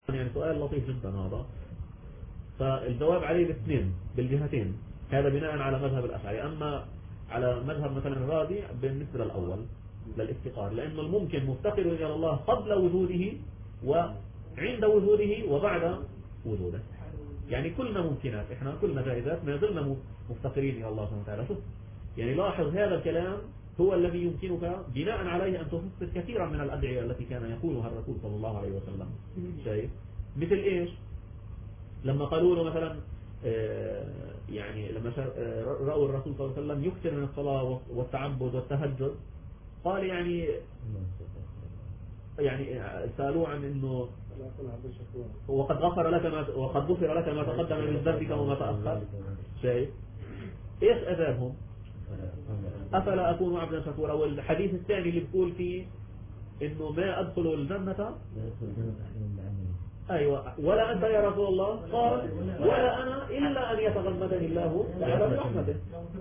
يعني سؤال لطيف جدا هذا. فالجواب عليه باثنين بالجهتين، هذا بناء على مذهب الأشعري. أما على مذهب مثلا الرازي بالنسبة للأول للافتقار، لأنه الممكن مفتقر إلى الله قبل وجوده وعند وجوده وبعد وجوده. يعني كلنا ممكنات، احنا كلنا جائزات، ما زلنا مفتقرين إلى الله سبحانه وتعالى. شوف يعني لاحظ هذا الكلام هو الذي يمكنك بناء عليه أن تفسر كثيرا من الأدعية التي كان يقولها الرسول صلى الله عليه وسلم. شايف مثل إيش؟ لما قالوا له مثلا يعني لما رأوا الرسول صلى الله عليه وسلم يكثر من الصلاة والتعبد والتهجد، قال يعني سألوه عن إنه وقد غفر لك ما تقدم من ذنبك وما تأخر. شايف إيش أجابهم؟ أفلا أكون عبدا شكورا. والحديث الثاني اللي بيقول فيه إنه ما أدخل الجنة، أيوة، ولا أنت يا رسول الله؟ قال ولا أنا إلا أن يتغمدني الله تعالى برحمته.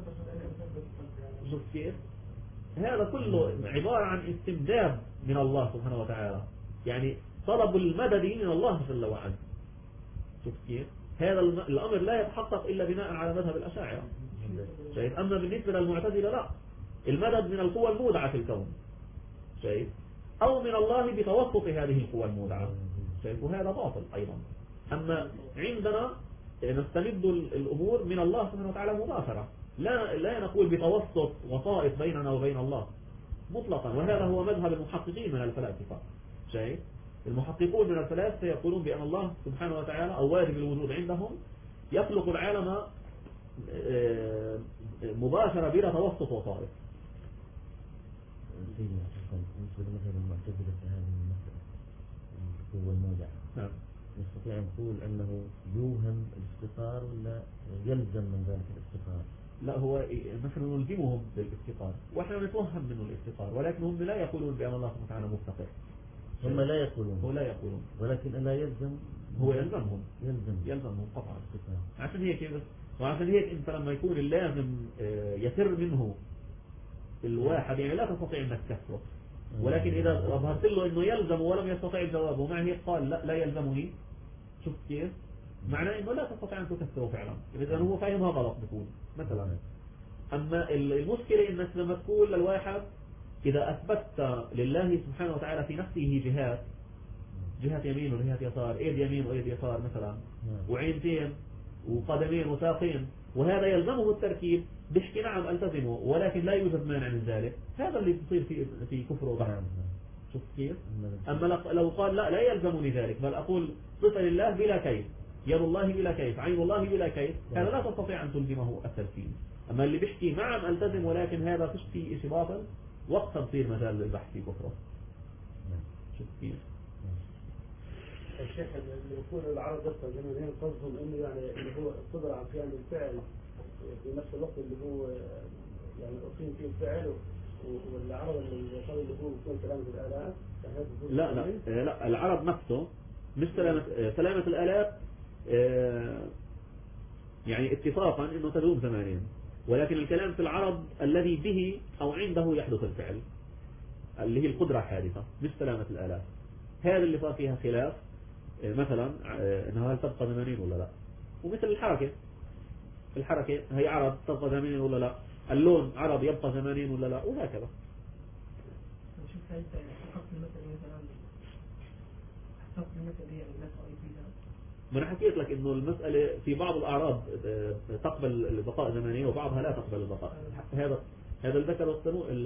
شوف كيف هذا كله عبارة عن استمداد من الله سبحانه وتعالى، يعني طلب المدد من الله جل وعلا. شوف كيف هذا الأمر لا يتحقق إلا بناء على مذهب الأشاعرة. شايف؟ أما بالنسبة للمعتزلة لا، المدد من القوى المودعة في الكون، شايف، أو من الله بتوسط هذه القوى المودعة، شايف، وهذا باطل أيضا. أما عندنا نستمد الأمور من الله سبحانه وتعالى مباشرة، لا نقول بتوسط وسائط بيننا وبين الله مطلقا. وهذا هو مذهب المحققين من الفلاسفة. شايف، المحققون من الفلاسفة يقولون بأن الله سبحانه وتعالى أو واجب الوجود عندهم يخلق العالم مباشرة بلا توسط وسائط. بالنسبة لمذهب المعتزلة في هذه المسألة هو المودع، نستطيع أن نقول أنه يوهم الافتقار ولا يلزم من ذلك الافتقار؟ لا، هو نحن نلزمهم بالافتقار وإحنا نتوهم منه الافتقار، ولكن هم لا يقولون بأن الله سبحانه وتعالى مفتقر. هم لا يقولون، هو لا يقولون، ولكن ألا يلزم، هو يلزمهم قطعا. عشان هيك وعشان هيك أنت لما يكون اللازم يسر منه الواحد، يعني لا تستطيع أنك تكسره. ولكن إذا أظهرت له أنه يلزم ولم يستطيع الجواب ومع هيك قال لا يلزمني، شوف كيف معناه أنه لا تستطيع أن تكسره فعلا، إذا هو فاهمها غلط بكون مثلا. أما المشكلة أنك لما تقول للواحد إذا أثبتت لله سبحانه وتعالى في نفسه جهة يمين وجهة يسار، ايد يمين وايد يسار مثلا، وعينتين وقدمين وساقين، وهذا يلزمه التركيب، بيحكي نعم التزمه، ولكن لا يوجد مانع من ذلك. هذا اللي بيصير في كفر وبحث. شوف كيف. أما لو قال لا يلزمني ذلك، بل أقول صفة لله بلا كيف، يد الله بلا كيف، عين الله بلا كيف، هذا لا تستطيع أن تلزمه التركيب. أما اللي بيحكي نعم التزم ولكن هذا فيش فيه شيء باطل، وقتها بصير مجال للبحث في كفره. شوف كيف. الشيخ اللي يقول العرب يقصد جميعين قصدهم انه يعني اللي هو القدرة على قيام بالفعل في نفس الوقت اللي هو يعني أقيم فيه الفعل، والعرب اللي يقول اللي هو يكون سلامة الآلات. لا العرب نفسه مش سلامة الآلات يعني اتفاقا انه تدوم زمانين، ولكن الكلام في العرب الذي به او عنده يحدث الفعل اللي هي القدرة حادثة، مش سلامة الآلات. هذا اللي صار فيها خلاف، مثلا انها هل تبقى زمانين ولا لا. ومثل الحركة هي عرض تبقى زمانين ولا لا، اللون عرض يبقى زمانين ولا لا، وهكذا. شوف هاي حقق المثل مثلا، حقق المثل هي الناس فيها. ما انا حكيت لك انه المسألة في بعض الأعراض تقبل البقاء زمانيا وبعضها لا تقبل البقاء. هذا الذكر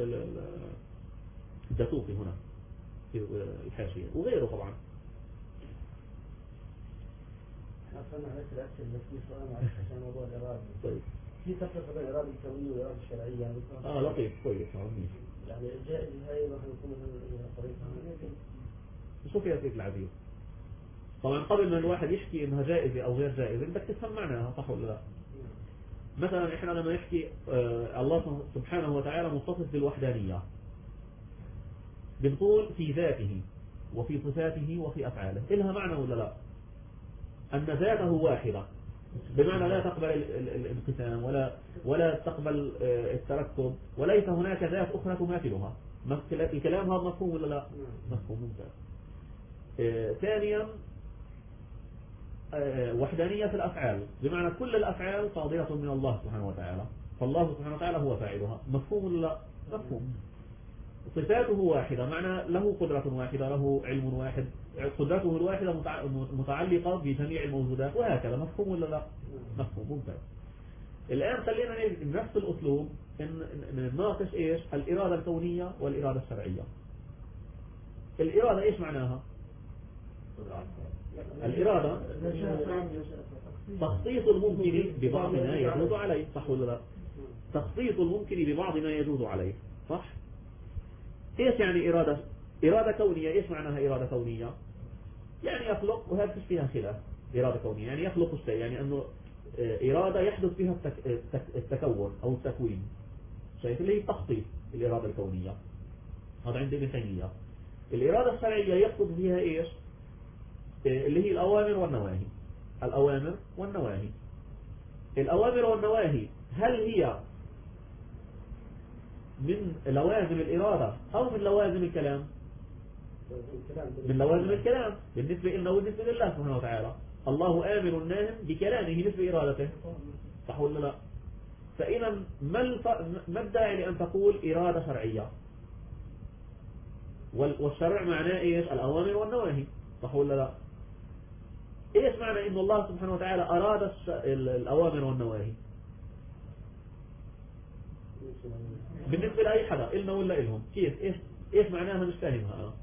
الدسوقي هنا في الحاشية وغيره طبعا. أصلا على الأسئلة اللي في سؤال عشان موضوع الإرادة. طيب. في تفرق بين الإرادة الكونية والإرادة الشرعية يعني. لطيف كويس. يعني الجائز هاي راح يكون طريقة. شوف يا سيد العزيز، طبعا قبل ما الواحد يحكي انها جائزة او غير جائزة بدك تفهم معناها صح ولا لا. مثلا احنا لما نحكي الله سبحانه وتعالى متصف بالوحدانية، بنقول في ذاته وفي صفاته وفي أفعاله إلها معنى ولا لا؟ أن ذاته واحدة بمعنى لا تقبل الانقسام ولا تقبل التركب، وليس هناك ذات أخرى تماثلها. الكلام هذا مفهوم ولا لا؟ مفهوم. ممتاز. ثانيا وحدانية في الأفعال، بمعنى كل الأفعال صادرة من الله سبحانه وتعالى، فالله سبحانه وتعالى هو فاعلها. مفهوم ولا لا؟ مفهوم. صفاته واحدة، معنى له قدرة واحدة، له علم واحد، قدرته الواحدة متعلقة بجميع الموجودات، وهكذا. مفهوم ولا لا؟ مفهوم. ممتاز. الآن خلينا نفس الأسلوب نناقش إيش الإرادة الكونية والإرادة الشرعية. الإرادة إيش معناها؟ الإرادة تخصيص الممكن ببعض ما يجوز عليه، صح ولا لا؟ تخصيص الممكن ببعض ما يجوز عليه، صح؟ إيش يعني إرادة كونية؟ إيش معناها إرادة كونية؟ يعني يخلق، وهذا فيش فيها خلاف. إرادة كونية يعني يخلق الشيء، يعني أنه إرادة يحدث فيها التكون أو التكوين، شايف اللي هي التخطيط. الإرادة الكونية هذا عند ابن تيمية. الإرادة الشرعية يقصد فيها إيش؟ اللي هي الأوامر والنواهي. الأوامر والنواهي. الأوامر والنواهي هل هي من لوازم الإرادة أو من لوازم الكلام؟ من لوازم الكلام بالنسبة لنا وبالنسبة لله سبحانه وتعالى. الله آمر ناهم بكلامه مثل إرادته، صح ولا لا؟ فإذا ما الداعي لأن تقول إرادة شرعية؟ والشرع معناه إيش؟ الأوامر والنواهي، صح ولا لا؟ إيش معنى إن الله سبحانه وتعالى أراد الأوامر والنواهي بالنسبة لأي حدا إلنا ولا إلهم؟ كيف؟ إيش معناها؟ مش فاهمها أنا.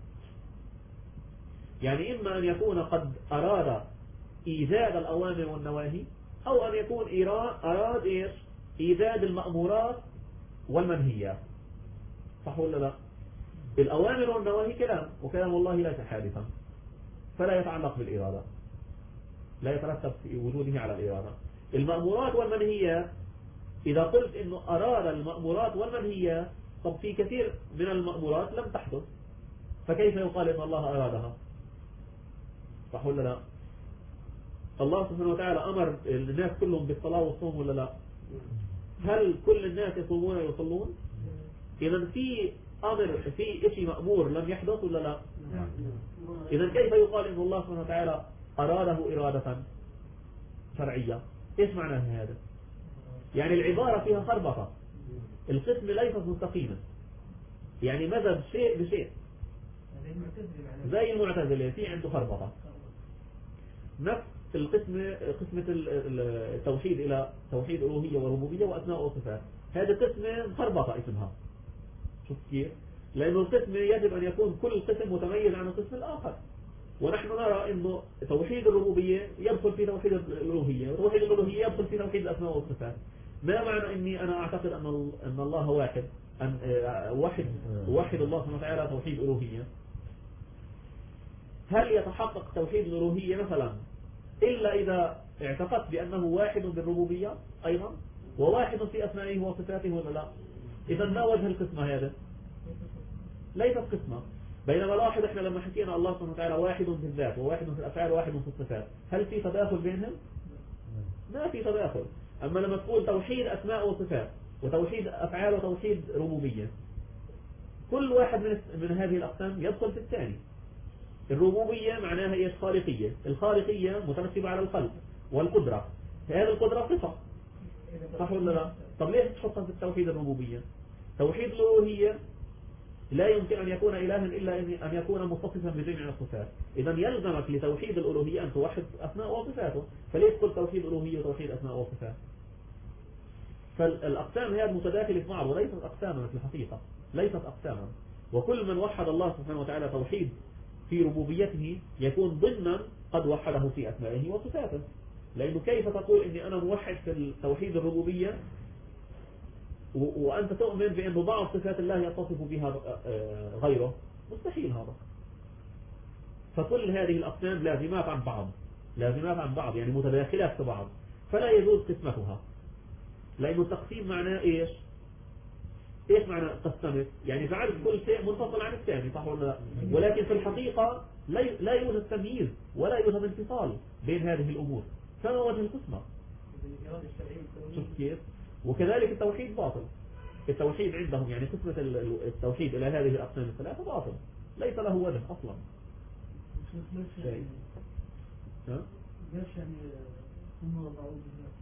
يعني إما أن يكون قد أراد إيجاد الأوامر والنواهي، أو أن يكون أراد إيش؟ إيجاد المأمورات والمنهيات، صح ولا لا؟ الأوامر والنواهي كلام، وكلام الله ليس حادثا، فلا يتعلق بالإرادة، لا يترتب في وجوده على الإرادة. المأمورات والمنهيات إذا قلت إنه أراد المأمورات والمنهيات، طب في كثير من المأمورات لم تحدث، فكيف يقال إن الله أرادها؟ صح ولا لا؟ الله سبحانه وتعالى أمر الناس كلهم بالصلاة والصوم ولا لا؟ هل كل الناس يصومون ويصلون؟ إذا في أمر، في شيء مأمور لم يحدث ولا لا؟ إذا كيف يقال إن الله سبحانه وتعالى أراده إرادة شرعية؟ إيش معنى هذا؟ يعني العبارة فيها خربطة، القسم ليس مستقيما، يعني مزج شيء بشيء، زي المعتزلة في عنده خربطة. نفس قسمة التوحيد إلى توحيد ألوهية وربوبية وأسماء وصفات، هذه قسمة خربطة اسمها. شوف كيف؟ لأنه القسم يجب أن يكون كل قسم متميز عن القسم الآخر، ونحن نرى أنه توحيد الربوبية يدخل في توحيد الألوهية، وتوحيد الألوهية يدخل في توحيد الأسماء والصفات. ما معنى أني أنا أعتقد أن الله واحد، أن وحد الله سبحانه وتعالى توحيد ألوهية؟ هل يتحقق توحيد الألوهية مثلا إلا إذا اعتقدت بأنه واحد بالربوبية أيضا وواحد في أسمائه وصفاته ولا لا؟ إذا ما وجه القسمة هذا؟ ليست قسمة. بينما لاحظ احنا لما حكينا الله سبحانه وتعالى واحد في الذات وواحد في الأفعال وواحد في الصفات، هل في تداخل بينهم؟ ما في تداخل. أما لما تقول توحيد أسماء وصفات وتوحيد أفعال وتوحيد ربوبية، كل واحد من هذه الأقسام يدخل في الثاني. الربوبية معناها إيش؟ خالقية. الخالقية مترتبة على الخلق والقدرة، هذه القدرة صفة، صح ولا لا؟ طب ليش تحطها في التوحيد الربوبية؟ توحيد الألوهية لا يمكن أن يكون إلها إلا أن يكون متصفا بجميع الصفات. إذا يلزمك لتوحيد الألوهية أن توحد أسماء وصفاته، فليش تقول توحيد ألوهية وتوحيد أسماء وصفات؟ فالأقسام هي متداخلة في بعض وليست أقساما في الحقيقة، ليست أقساما. وكل من وحد الله سبحانه وتعالى توحيد في ربوبيته يكون ضمنا قد وحده في أسمائه وصفاته. لأنه كيف تقول إني أنا موحد في توحيد الربوبية وأنت تؤمن بأن بعض صفات الله يتصف بها غيره؟ مستحيل هذا. فكل هذه الأقسام لازمات عن بعض، يعني متداخلات في بعض، فلا يجوز قسمتها. لأنه التقسيم معناه إيش معنى قسمت؟ يعني جعلت كل شيء منفصل عن الثاني، صح ولا لا؟ ولكن في الحقيقة لا يوجد تمييز ولا يوجد انفصال بين هذه الأمور، فما وجه القسمة؟ شوف كيف؟ وكذلك التوحيد باطل. التوحيد عندهم يعني قسمة التوحيد إلى هذه الأقسام الثلاثة باطل، ليس له وجه أصلا. ليش يعني هم وضعوا بالذات؟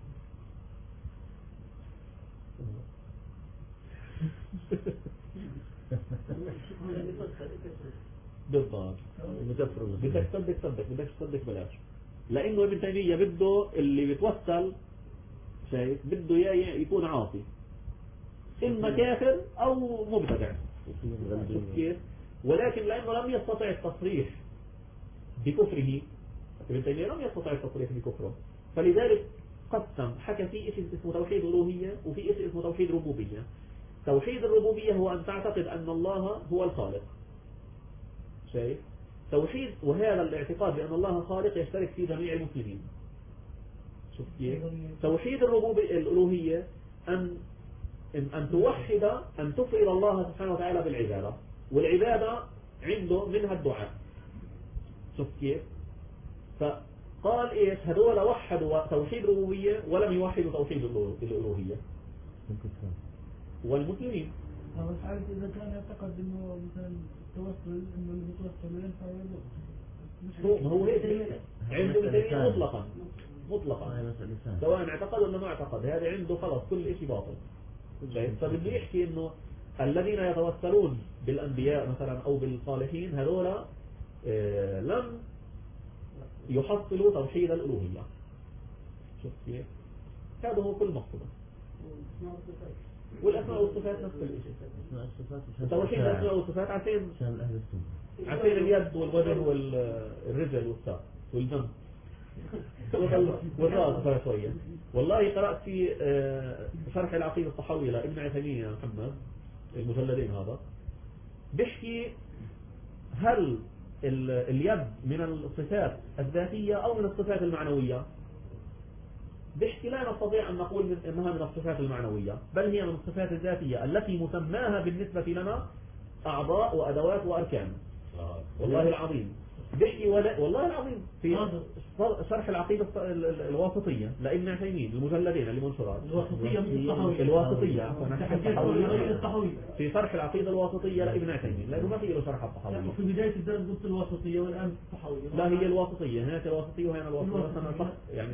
بالضبط. مكفر بدك تصدق صدق، بدك تصدق بلاش. لانه ابن تيمية بده اللي بيتوسل، شايف، بده يكون عاصي، اما كافر او مبتدع. شوف كيف؟ ولكن لانه لم يستطع التصريح بكفره، ابن تيمية لم يستطع التصريح بكفره، فلذلك قسم، حكى في شيء اسمه توحيد الألوهية وفي شيء اسمه توحيد الربوبية. توحيد الربوبية هو أن تعتقد أن الله هو الخالق، شايف؟ توحيد، وهذا الاعتقاد بأن الله خالق يشترك في جميع المسلمين. شوف كيف؟ توحيد الألوهية أن توحد، أن تفرد الله سبحانه وتعالى بالعبادة، والعبادة عنده منها الدعاء. شوف كيف؟ فقال إيش؟ هذول وحدوا توحيد الربوبية ولم يوحدوا توحيد الألوهية. والمسلمين هو عارف إذا كان يعتقد إنه مثلا التوسل إنه اللي بيتوسل ينفع ويضر. هو هيك عنده مثلين مطلقا سواء اعتقد ولا ما اعتقد، هذا عنده خلاص كل شيء باطل. فبده يحكي إنه الذين يتوسلون بالأنبياء مثلا أو بالصالحين هذول لم يحصلوا توحيد الألوهية. شوف كيف؟ هذا هو كل مقصده. والأسماء والصفات نفس الشيء. توحيد الأسماء والصفات عشان اليد والوجه والرجل والساق والجنب والرأس شوية. والله قرأت في شرح العقيدة الطحاوية لابن عثيمين يا محمد، المجلدين هذا، بيحكي هل اليد من الصفات الذاتية أو من الصفات المعنوية؟ بيحكي لا نستطيع أن نقول إنها من الصفات المعنوية، بل هي من الصفات الذاتية التي مسماها بالنسبة لنا أعضاء وأدوات وأركان. والله العظيم بيحكي والله العظيم في شرح العقيدة الواسطية لابن عثيمين، المجلدين اللي منشرات الواسطية في شرح العقيدة الواسطية لابن عثيمين، لأنه ما في له شرح الطحاوية. في بداية الدرس قلت الواسطية والآن الطحاوية. لا، هي الواسطية، هناك الواسطية وهنا الواسطية يعني.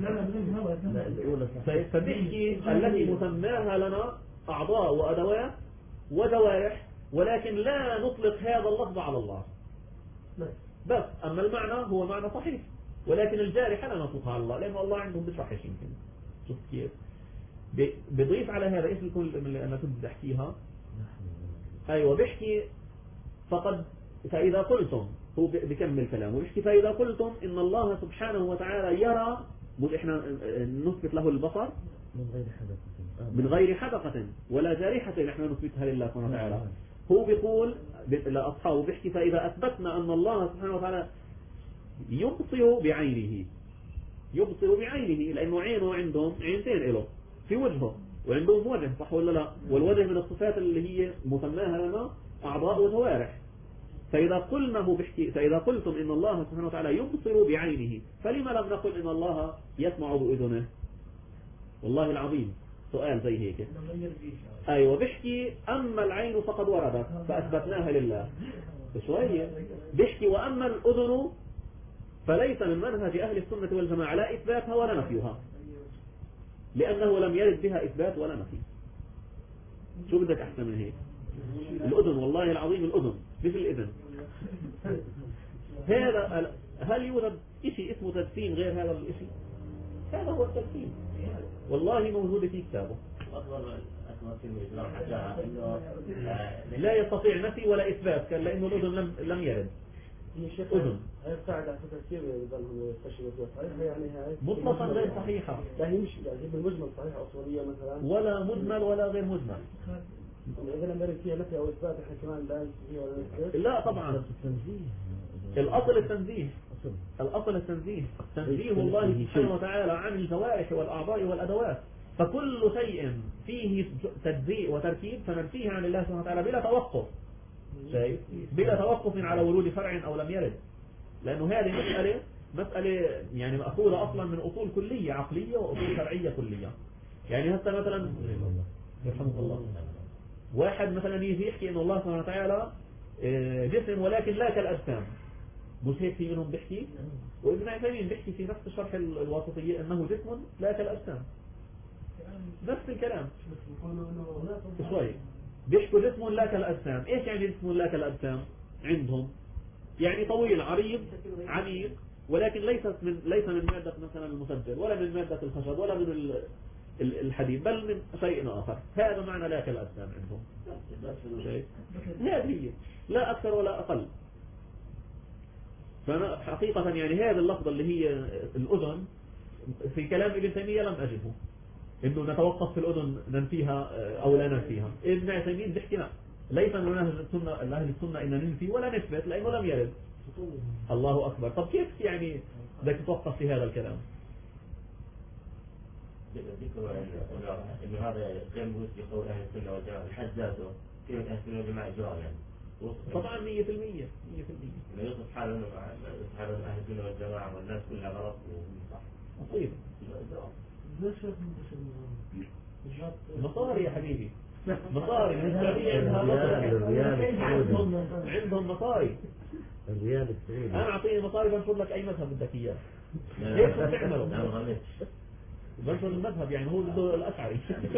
فبيحكي التي مسماها لنا أعضاء وأدوات وجوارح، ولكن لا نطلق هذا اللفظ على الله بس. أما المعنى هو معنى صحيح، ولكن الجارحة لا نطلقها على الله، لأن الله عندهم بشرحش يمكن. شوف كيف؟ بضيف على هذا اسم الكل اللي أنا كنت بحكيها. أيوة، بحكي فإذا قلتم، هو بكمل كلامه بحكي فإذا قلتم إن الله سبحانه وتعالى يرى، مش إحنا نثبت له البصر من غير حدقة ولا جارحة، إحنا نثبتها لله سبحانه وتعالى. هو بيقول لأصحابه، بيحكي فإذا أثبتنا أن الله سبحانه وتعالى يبصر بعينه، لأنه عينه عندهم عينتين له في وجهه، وعندهم وجه، صح ولا لا؟ والوجه من الصفات اللي هي مسماها لنا أعضاء وجوارح. فإذا قلتم إن الله سبحانه وتعالى يبصر بعينه، فلما لم نقل إن الله يسمع بأذنه؟ والله العظيم سؤال زي هيك. أيوة، بحكي أما العين فقد وردت فأثبتناها لله شوية. بحكي وأما الأذن فليس من منهج أهل السنة والجماعة لا إثباتها ولا نفيها، لأنه لم يرد بها إثبات ولا نفي. شو بدك أحسن من هيك؟ الأذن، والله العظيم الأذن مثل الإذن. هذا هل يوجد شيء اسمه تدفين غير هذا الشيء؟ هذا هو التدفين، والله موجود في كتابه. لا يستطيع نفي ولا إثبات، كان لأنه الأذن لم يرد. أذن قاعدة على تفسير يعني مطلقا غير صحيحة، لا هي مش يعني بالمجمل صحيحة أصولية مثلا، ولا مجمل ولا غير مجمل. إذا لم يرد فيها نفي أو إثبات إحنا كمان لا فيها ولا نثبت. لا طبعا، الأصل التنزيه، الأصل التنزيه، تنزيه الله سبحانه وتعالى عن الجوارح والأعضاء والأدوات. فكل شيء فيه تجزيء وتركيب فننفيه عن الله سبحانه وتعالى بلا توقف، بلا توقف على ورود فرع أو لم يرد، لأنه هذه مسألة يعني مأخوذة أصلا من أصول كلية عقلية وأصول شرعية كلية. يعني هسه مثلا يرحمك الله، واحد مثلا يجي يحكي إن الله سبحانه وتعالى جسم ولكن لا كالأجسام، مش هيك في منهم بيحكي؟ وابن عثيمين بيحكي في نفس الشرح الواسطية أنه جسم لا كالأجسام، نفس الكلام شوي، بيحكوا جسم لا كالأجسام. إيش يعني جسم لا كالأجسام عندهم؟ يعني طويل عريض عميق، ولكن ليس من مادة مثلا المسجل ولا من مادة الخشب ولا من الحديد، بل من شيء آخر. هذا معنى لا كالأجسام عندهم. هذه لا أكثر ولا أقل. فأنا حقيقة يعني هذه اللفظة اللي هي الأذن في كلام ابن تيمية لم أجده، إنه نتوقف في الأذن ننفيها أو لا ننفيها. ابن عثيمين بيحكي لا، ليس من أهل السنة إن ننفي ولا نثبت لأنه لم يرد. الله أكبر. طب كيف يعني بدك تتوقف في هذا الكلام؟ ذكر إنه هذا ينبغي في قول أهل السنة والجماعة الحد ذاته كلمة أهل السنة والجماعة إجرام يعني. طبعا 100% 100%. إنه يوصف حاله إنه أهل السنة والجماعة والناس كلها غلط وصح. طيب. مصاري يا حبيبي، مصاري من السعودية عندهم مصاري. الريال السعودي. أنا أعطيني مصاري بنشر لك أي مذهب بدك إياه. ليش بتعمله؟ بنشر المذهب يعني هو بده الأشعري.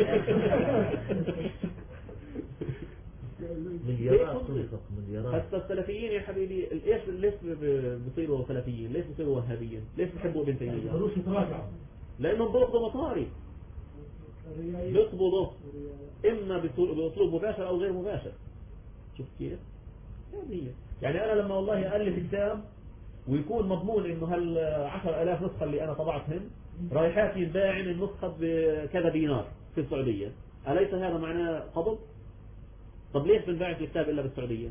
مليارات. حتى السلفيين يا حبيبي ليش بيصيروا سلفيين؟ ليش بيصيروا وهابيين؟ ليش بيحبوا ابن تيمية؟ لأنهم بياخذوا مصاري، بيقبضوا إما بأسلوب مباشر أو غير مباشر. شوف كيف؟ هذه يعني أنا لما والله ألف كتاب ويكون مضمون إنه 10,000 نسخة اللي أنا طبعتهم رايحات يتباع النسخة بكذا دينار في السعودية، أليس هذا معناه قبض؟ طب ليش بنباع الكتاب إلا بالسعودية؟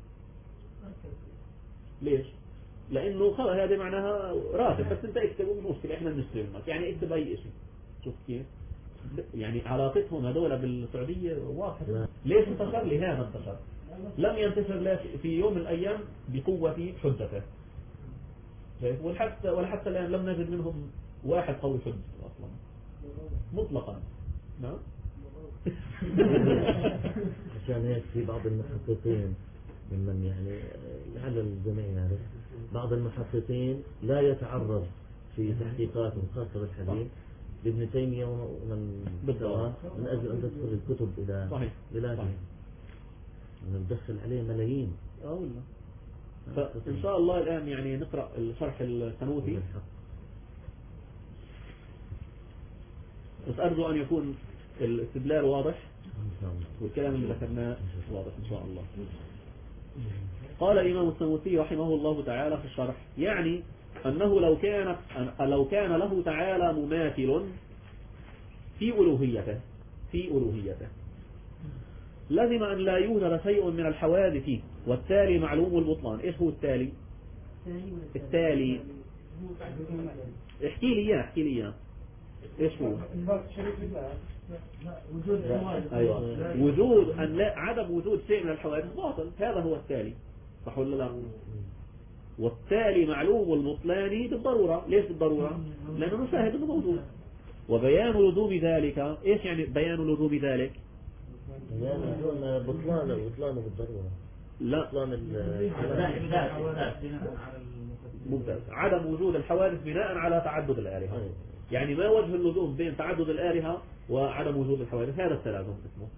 ليش؟ لأنه خلاص هذه معناها راتب، بس أنت اكتب مش مشكلة إحنا بنشتري منك، يعني اكتب أي شيء. شوف كيف؟ يعني علاقتهم هذول بالسعودية واضحة. ليش انتشر؟ لهذا انتشر. لم ينتشر في يوم من الأيام بقوة حجته، ولحتى الآن لم نجد منهم واحد قوي حجته أصلا مطلقا. نعم. عشان هيك في بعض المحققين ممن يعني لعل الجميع يعرف، بعض المحققين لا يتعرض في تحقيقاتهم خاصة بالحديث لابن تيمية ومن بالدوام من أجل أن تدخل الكتب إلى بلاده، ندخل عليه ملايين. والله. فإن شاء الله الآن يعني نقرأ الشرح السنوسي، بس أرجو أن يكون الاستدلال واضح والكلام اللي ذكرناه واضح إن شاء الله. قال الإمام السنوسي رحمه الله تعالى في الشرح: يعني أنه لو كان له تعالى مماثل في ألوهيته لازم أن لا يوجد شيء من الحوادث، والتالي معلوم البطلان. إيش هو التالي؟ التالي احكي لي إياه إيش هو؟ وجود أن لا عدم وجود شيء من الحوادث باطل، هذا هو التالي، صح ولا لا؟ والتالي معلوم البطلان بالضرورة. ليش بالضرورة؟ لأنه نشاهد أنه موجود. وبيان لزوم ذلك، إيش يعني بيان لزوم ذلك؟ بطلانه بالضرورة. لا، بطلان ممتاز. عدم وجود الحوادث بناء على تعدد الآلهة. يعني ما وجه اللزوم بين تعدد الآلهة وعدم وجود الحوادث؟ هذا التلازم اسمه.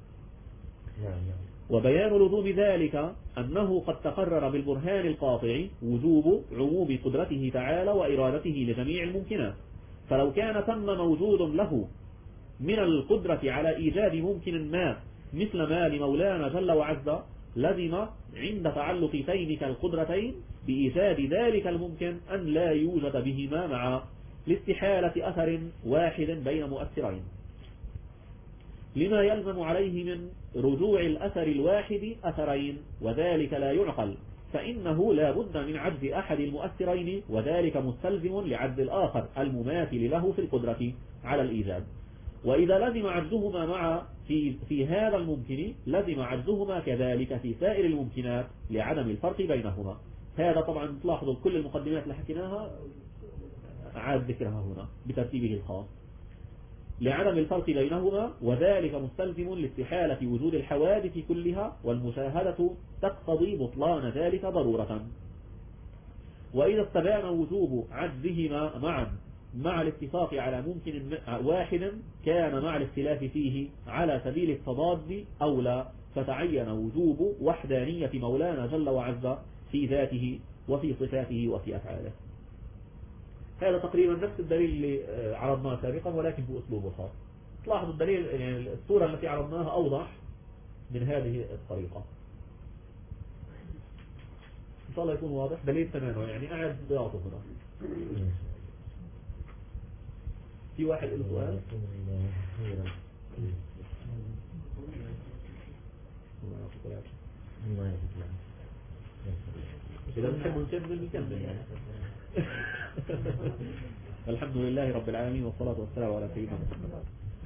وبيان لزوم ذلك أنه قد تقرر بالبرهان القاطع وجوب عموم قدرته تعالى وإرادته لجميع الممكنات، فلو كان ثم موجود له من القدرة على إيجاد ممكن ما مثل ما لمولانا جل وعز، لزم عند تعلق تلك القدرتين بإيجاد ذلك الممكن أن لا يوجد بهما مع لاستحالة أثر واحد بين مؤثرين، لما يلزم عليه من رجوع الأثر الواحد أثرين، وذلك لا يعقل، فإنه لا بد من عجز أحد المؤثرين، وذلك مستلزم لعجز الآخر المماثل له في القدرة على الإيجاد. وإذا لزم عجزهما مع في هذا الممكن، لزم عجزهما كذلك في سائر الممكنات لعدم الفرق بينهما. هذا طبعا تلاحظوا كل المقدمات اللي حكيناها عاد ذكرها هنا بترتيبه الخاص، لعدم الفرق بينهما، وذلك مستلزم لاستحالة وجود الحوادث كلها، والمشاهدة تقتضي بطلان ذلك ضرورة. وإذا استبان وجوب عجزهما معا مع الاتفاق على ممكن واحد كان مع الاختلاف فيه على سبيل التضاد أو لا، فتعين وجوب وحدانية مولانا جل وعز في ذاته وفي صفاته وفي أفعاله. هذا تقريبا نفس الدليل اللي عرضناه سابقا ولكن بأسلوب خاص. تلاحظوا الدليل، يعني الصورة التي عرضناها أوضح من هذه الطريقة. إن شاء الله يكون واضح دليل تماما، يعني قاعد بيعطف هنا. في واحد له سؤال؟ إذا بنحب نكمل يعني. الحمد لله رب العالمين والصلاة والسلام على سيدنا محمد.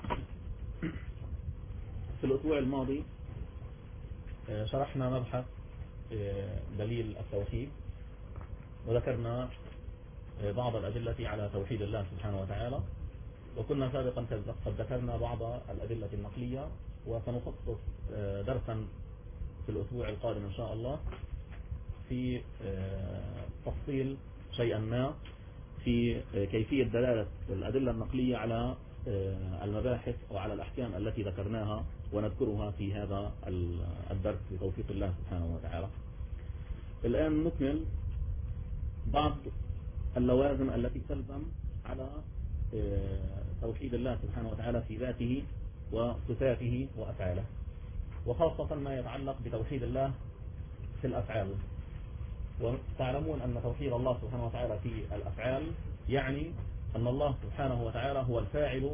في الأسبوع الماضي شرحنا مبحث دليل التوحيد، وذكرنا بعض الأدلة على توحيد الله سبحانه وتعالى، وكنا سابقا قد ذكرنا بعض الأدلة النقلية، وسنخصص درسا في الأسبوع القادم إن شاء الله في تفصيل شيئا ما في كيفية دلالة الأدلة النقلية على المباحث وعلى الأحكام التي ذكرناها ونذكرها في هذا الدرس بتوفيق الله سبحانه وتعالى. الآن نكمل بعض اللوازم التي تلزم على توحيد الله سبحانه وتعالى في ذاته وصفاته وأفعاله، وخاصة ما يتعلق بتوحيد الله في الأفعال. وتعلمون أن توحيد الله سبحانه وتعالى في الأفعال يعني أن الله سبحانه وتعالى هو الفاعل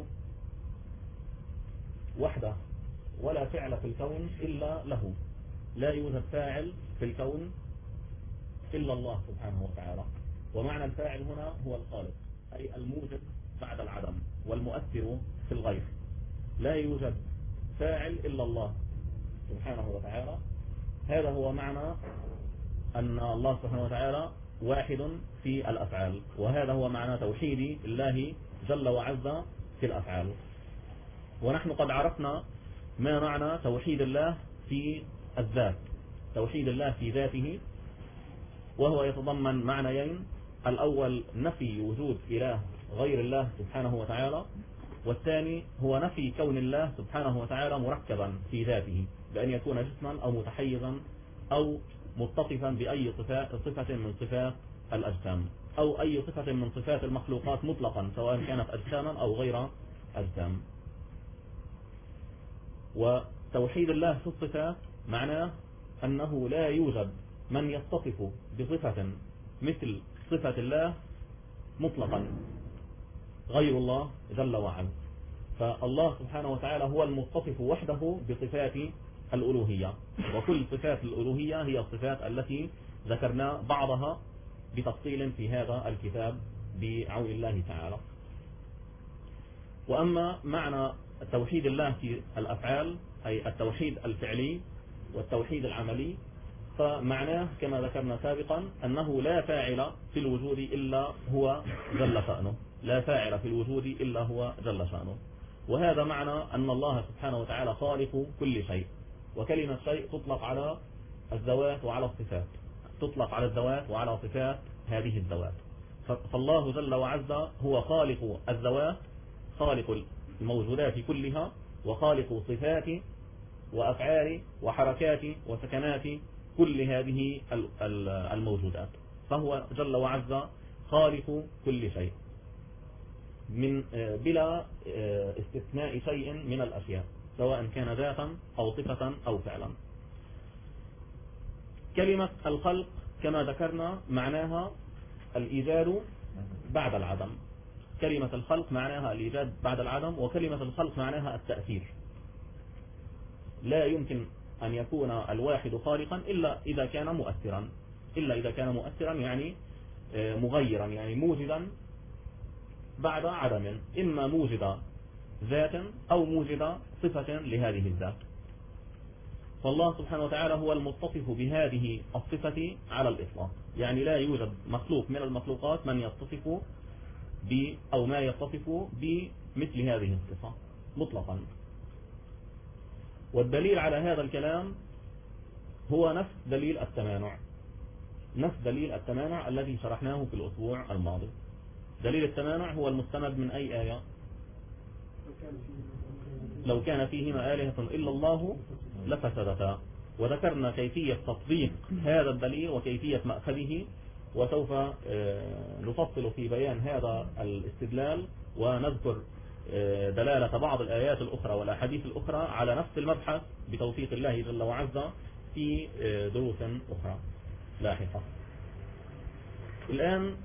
وحده، ولا فعل في الكون إلا له، لا يوجد فاعل في الكون إلا الله سبحانه وتعالى. ومعنى الفاعل هنا هو الخالق، أي الموجد بعد العدم والمؤثر في الغير. لا يوجد فاعل إلا الله سبحانه وتعالى. هذا هو معنى أن الله سبحانه وتعالى واحد في الأفعال، وهذا هو معنى توحيد الله جل وعز في الأفعال. ونحن قد عرفنا ما معنى توحيد الله في الذات. توحيد الله في ذاته وهو يتضمن معنيين: الأول نفي وجود إله غير الله سبحانه وتعالى، والثاني هو نفي كون الله سبحانه وتعالى مركبا في ذاته بأن يكون جسما أو متحيزا أو متصفا بأي صفة من صفات الأجسام أو أي صفة من صفات المخلوقات مطلقا، سواء كانت أجساما أو غير أجسام. وتوحيد الله في الصفات معناه أنه لا يوجد من يتصف بصفة مثل صفة الله مطلقا غير الله جل وعلا. فالله سبحانه وتعالى هو المتصف وحده بصفات الألوهية، وكل صفات الألوهية هي الصفات التي ذكرنا بعضها بتفصيل في هذا الكتاب بعون الله تعالى. وأما معنى التوحيد الله في الأفعال أي التوحيد الفعلي والتوحيد العملي، فمعناه كما ذكرنا سابقا أنه لا فاعل في الوجود إلا هو جل شأنه، لا فاعل في الوجود إلا هو جل شأنه. وهذا معنى أن الله سبحانه وتعالى خالق كل شيء. وكلمة شيء تطلق على الذوات وعلى الصفات، تطلق على الذوات وعلى صفات هذه الذوات. فالله جل وعز هو خالق الذوات، خالق الموجودات كلها، وخالق صفات وأفعال وحركات وسكنات كل هذه الموجودات. فهو جل وعز خالق كل شيء من بلا استثناء شيء من الأشياء، سواء كان ذاتا أو صفة أو فعلا. كلمة الخلق كما ذكرنا معناها الإيجاد بعد العدم. كلمة الخلق معناها الإيجاد بعد العدم، وكلمة الخلق معناها التأثير. لا يمكن أن يكون الواحد خالقا إلا إذا كان مؤثرا، إلا إذا كان مؤثرا يعني مغيرا، يعني موجدا بعد عدم، إما موجد ذات أو موجد صفة لهذه الذات. فالله سبحانه وتعالى هو المتصف بهذه الصفة على الإطلاق، يعني لا يوجد مخلوق من المخلوقات من يتصف أو ما يتصف بمثل هذه الصفة مطلقا. والدليل على هذا الكلام هو نفس دليل التمانع. نفس دليل التمانع الذي شرحناه في الأسبوع الماضي. دليل التمانع هو المستند من أي آية؟ لو كان فيهما آلهة إلا الله لفسدتا. وذكرنا كيفية تطبيق هذا الدليل وكيفية مأخذه، وسوف نفصل في بيان هذا الاستدلال ونذكر دلالة بعض الآيات الأخرى والأحاديث الأخرى على نفس المبحث بتوفيق الله جل وعز في دروس أخرى لاحقة. الآن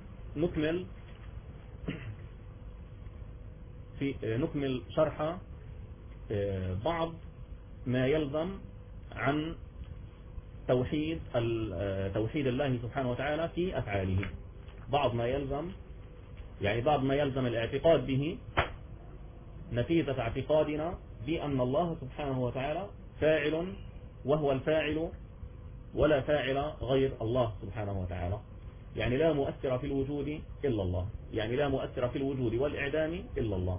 نكمل شرح بعض ما يلزم عن توحيد الله سبحانه وتعالى في أفعاله. بعض ما يلزم الاعتقاد به نتيجة اعتقادنا بأن الله سبحانه وتعالى فاعل، وهو الفاعل ولا فاعل غير الله سبحانه وتعالى. يعني لا مؤثر في الوجود إلا الله، يعني لا مؤثر في الوجود والإعدام إلا الله.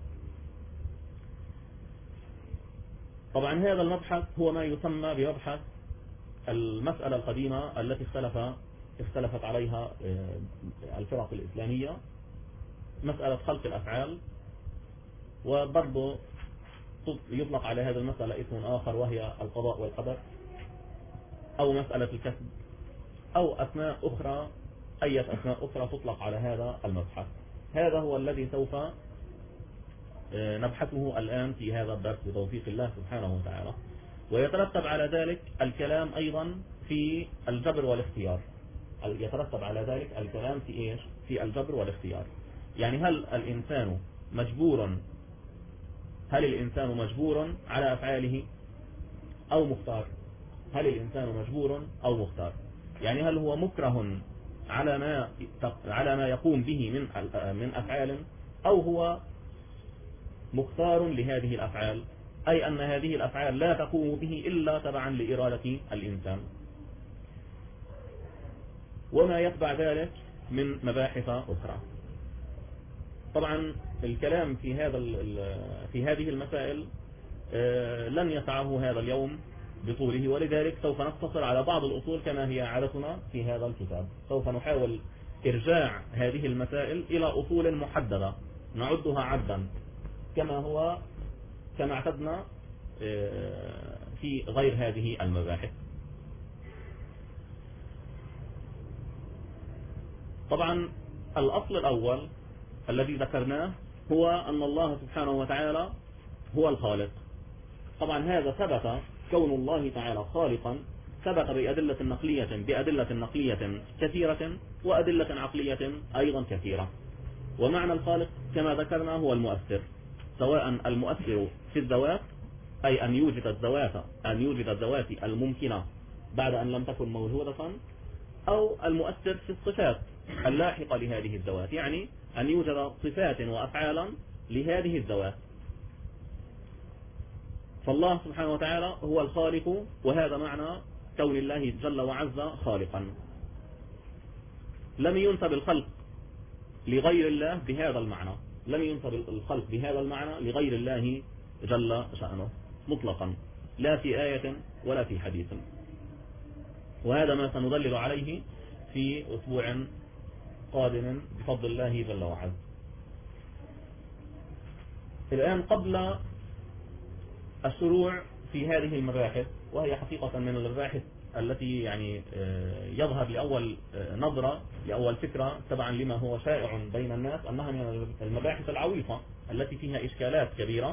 طبعا هذا المبحث هو ما يسمى بمبحث المسألة القديمة التي اختلفت عليها الفرق الإسلامية، مسألة خلق الأفعال. وبرضه يطلق على هذا المسألة اسم آخر وهي القضاء والقدر، أو مسألة الكسب، أو أسماء أخرى، أي أسماء أخرى تطلق على هذا المبحث. هذا هو الذي سوف نبحثه الآن في هذا الدرس بتوفيق الله سبحانه وتعالى. ويترتب على ذلك الكلام أيضا في الجبر والاختيار. يترتب على ذلك الكلام في إيش؟ في الجبر والاختيار. يعني هل الإنسان مجبور على أفعاله أو مختار؟ هل الإنسان مجبور أو مختار؟ يعني هل هو مكره على ما يقوم به من أفعال، أو هو مختار لهذه الأفعال، أي أن هذه الأفعال لا تقوم به إلا تبعا لإرادة الإنسان، وما يتبع ذلك من مباحث أخرى. طبعا الكلام في هذه المسائل لن يسعه هذا اليوم بطوله، ولذلك سوف نقتصر على بعض الأصول كما هي عادتنا في هذا الكتاب. سوف نحاول إرجاع هذه المسائل إلى أصول محددة نعدها عدا كما اعتدنا في غير هذه المباحث. طبعا الأصل الأول الذي ذكرناه هو أن الله سبحانه وتعالى هو الخالق. طبعا هذا ثبت، كون الله تعالى خالقا ثبت بأدلة نقلية كثيرة وأدلة عقلية أيضا كثيرة. ومعنى الخالق كما ذكرنا هو المؤثر، سواء المؤثر في الذوات، أي أن يوجد الذوات الممكنة بعد أن لم تكن موجودة، أو المؤثر في الصفات اللاحقة لهذه الذوات، يعني أن يوجد صفات وأفعالا لهذه الذوات. فالله سبحانه وتعالى هو الخالق، وهذا معنى كون الله جل وعز خالقا. لم ينسب الخلق لغير الله بهذا المعنى، لم ينسب الخلق بهذا المعنى لغير الله جل شأنه مطلقا، لا في آية ولا في حديث. وهذا ما سندلل عليه في أسبوع قادم بفضل الله جل وعز. الآن قبل الشروع في هذه المباحث، وهي حقيقة من المباحث التي يعني يظهر لأول نظرة لأول فكرة تبعا لما هو شائع بين الناس أنها من المباحث العويصة التي فيها إشكالات كبيرة،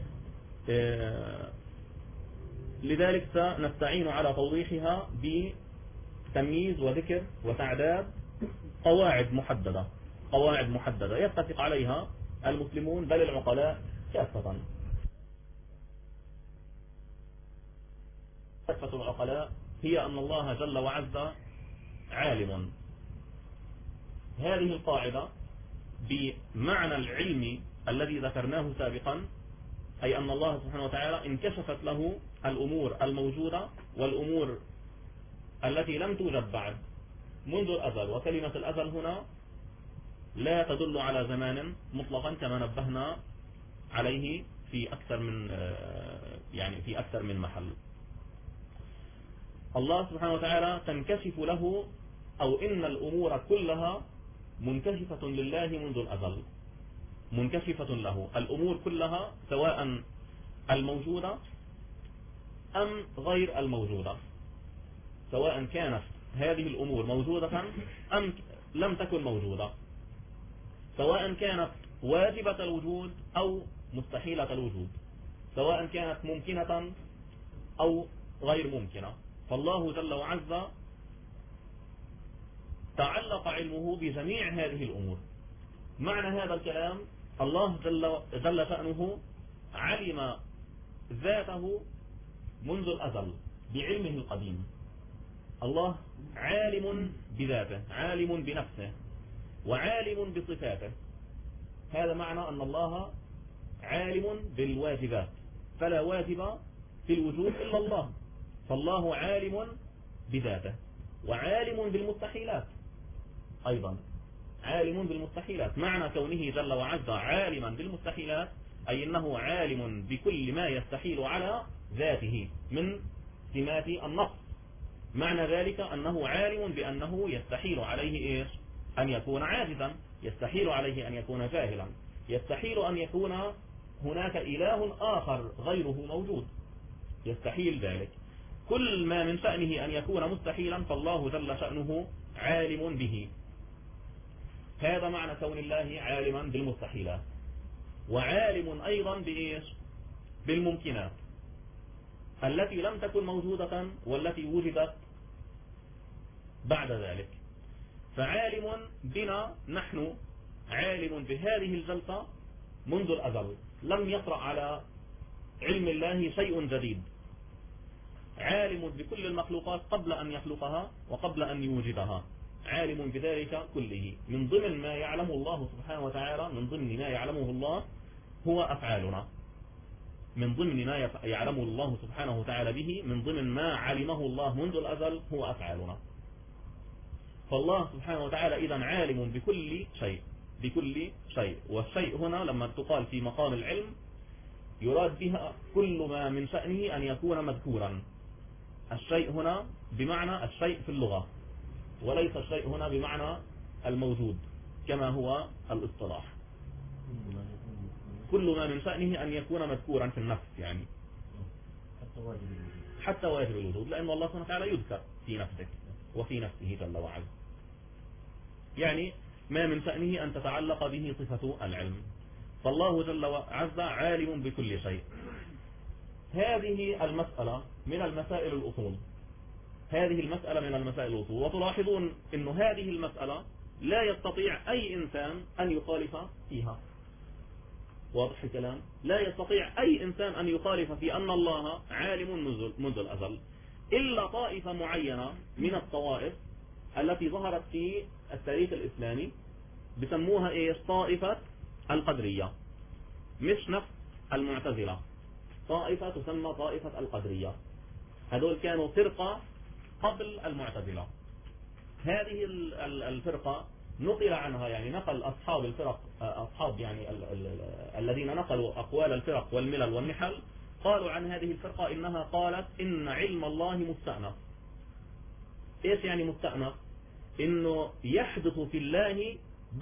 لذلك سنستعين على توضيحها بتمييز وذكر وتعداد قواعد محددة يتفق عليها المسلمون بل العقلاء كافة. كافة العقلاء هي أن الله جل وعز عالم. هذه القاعدة بمعنى العلم الذي ذكرناه سابقا، أي أن الله سبحانه وتعالى انكشفت له الأمور الموجودة والأمور التي لم توجد بعد منذ الأزل. وكلمة الأزل هنا لا تدل على زمان مطلقا كما نبهنا عليه في أكثر من محل. الله سبحانه وتعالى تنكشف له أو إن الأمور كلها منكشفة لله منذ الأزل، منكشفة له الأمور كلها سواء الموجودة أم غير الموجودة، سواء كانت هذه الأمور موجودة أم لم تكن موجودة، سواء كانت واجبة الوجود أو مستحيلة الوجود، سواء كانت ممكنة أو غير ممكنة. فالله جل وعز تعلق علمه بجميع هذه الأمور. معنى هذا الكلام الله جل شأنه علم ذاته منذ الأزل بعلمه القديم. الله عالم بذاته، عالم بنفسه، وعالم بصفاته. هذا معنى أن الله عالم بالواجبات، فلا واجب في الوجود إلا الله، فالله عالم بذاته، وعالم بالمستحيلات أيضا، عالم بالمستحيلات. معنى كونه جل وعز عالما بالمستحيلات أي أنه عالم بكل ما يستحيل على ذاته من سمات النقص. معنى ذلك أنه عالم بأنه يستحيل عليه إيش؟ أن يكون عاجزا، يستحيل عليه أن يكون جاهلا، يستحيل أن يكون هناك إله آخر غيره موجود، يستحيل ذلك. كل ما من شأنه أن يكون مستحيلا فالله جل شأنه عالم به. هذا معنى كون الله عالما بالمستحيلات، وعالم أيضا بإيش؟ بالممكنات التي لم تكن موجودة والتي وجدت بعد ذلك. فعالم بنا نحن، عالم بهذه الجلسة منذ الأزل، لم يطرأ على علم الله شيء جديد، عالم بكل المخلوقات قبل أن يخلقها وقبل أن يوجدها، عالم بذلك كله. من ضمن ما يعلمه الله سبحانه وتعالى، من ضمن ما يعلمه الله هو أفعالنا، من ضمن ما يعلمه الله سبحانه وتعالى به، من ضمن ما علمه الله منذ الأزل هو أفعالنا. فالله سبحانه وتعالى إذا عالم بكل شيء، بكل شيء. والشيء هنا لما تقال في مقام العلم يراد بها كل ما من شأنه أن يكون مذكورا. الشيء هنا بمعنى الشيء في اللغة، وليس الشيء هنا بمعنى الموجود كما هو الاصطلاح. كل ما من شأنه أن يكون مذكورا في النفس، يعني حتى واجب الوجود، لأن الله سبحانه وتعالى يذكر في نفسك وفي نفسه جل وعلا. يعني ما من شأنه أن تتعلق به صفة العلم. فالله جل وعز عالم بكل شيء. هذه المسألة من المسائل الأصول، هذه المسألة من المسائل الأصول. وتلاحظون أن هذه المسألة لا يستطيع أي إنسان أن يخالف فيها. واضح الكلام؟ لا يستطيع أي إنسان أن يخالف في أن الله عالم منذ الأزل، إلا طائفة معينة من الطوائف التي ظهرت في التاريخ الإسلامي بسموها إيش؟ طائفة القدرية، مش نفس المعتزلة. طائفة تسمى طائفة القدرية، هذول كانوا فرقة قبل المعتزلة. هذه الفرقة نقل عنها، يعني نقل أصحاب الفرق، أصحاب يعني الذين نقلوا أقوال الفرق والملل والنحل، قالوا عن هذه الفرقة إنها قالت إن علم الله مستأنف. إيش يعني مستأنف؟ إنه يحدث في الله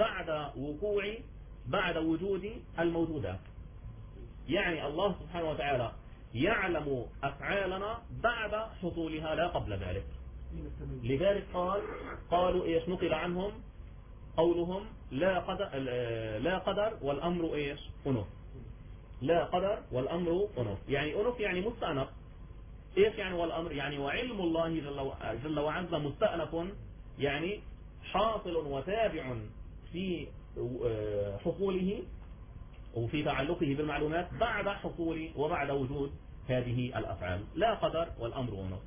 بعد وجود الموجودات. يعني الله سبحانه وتعالى يعلم أفعالنا بعد حصولها لا قبل ذلك. لذلك قالوا إيش؟ نقل عنهم قولهم لا قدر والأمر إيش؟ أنف. لا قدر والأمر أنف، يعني أنف يعني مستأنف. إيش يعني والأمر؟ يعني وعلم الله جل وعز مستأنف، يعني حاصل وتابع في حصوله وفي تعلقه بالمعلومات بعد حصول وبعد وجود هذه الأفعال. لا قدر والأمر أنف.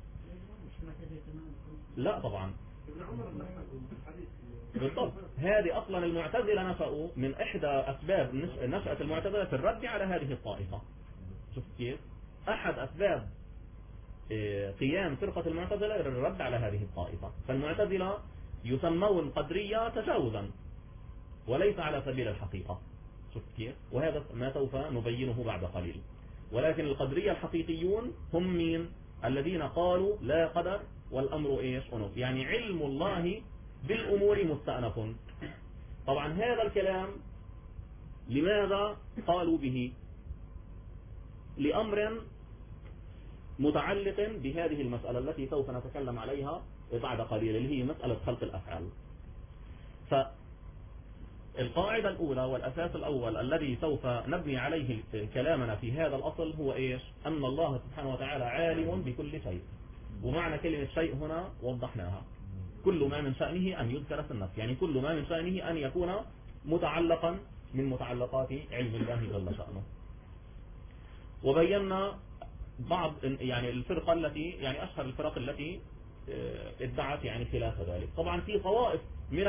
لا طبعا بالضبط. هذه أصلا المعتزلة نشأوا من إحدى أسباب نشأة المعتزلة في الرد على هذه الطائفة. شوف كيف؟ أحد أسباب قيام فرقة المعتزلة الرد على هذه الطائفة. فالمعتزلة يسمون قدرية تجاوزا وليس على سبيل الحقيقة. شوف كيف؟ وهذا ما سوف نبينه بعد قليل. ولكن القدرية الحقيقيون هم مين؟ الذين قالوا لا قدر والأمر إيش؟ أنف. يعني علم الله بالأمور مستأنف. طبعا هذا الكلام لماذا قالوا به؟ لأمر متعلق بهذه المسألة التي سوف نتكلم عليها بعد قليل، اللي هي مسألة خلق الأفعال. فالقاعدة الأولى والأساس الأول الذي سوف نبني عليه كلامنا في هذا الأصل هو إيش؟ أن الله سبحانه وتعالى عالم بكل شيء. ومعنى كلمة شيء هنا وضحناها، كل ما من شأنه أن يذكر في النص، يعني كل ما من شأنه أن يكون متعلقا من متعلقات علم الله جل شأنه. وبينا بعض يعني الفرقة التي يعني أشهر الفرق التي ادعت يعني خلاف ذلك. طبعا في طوائف من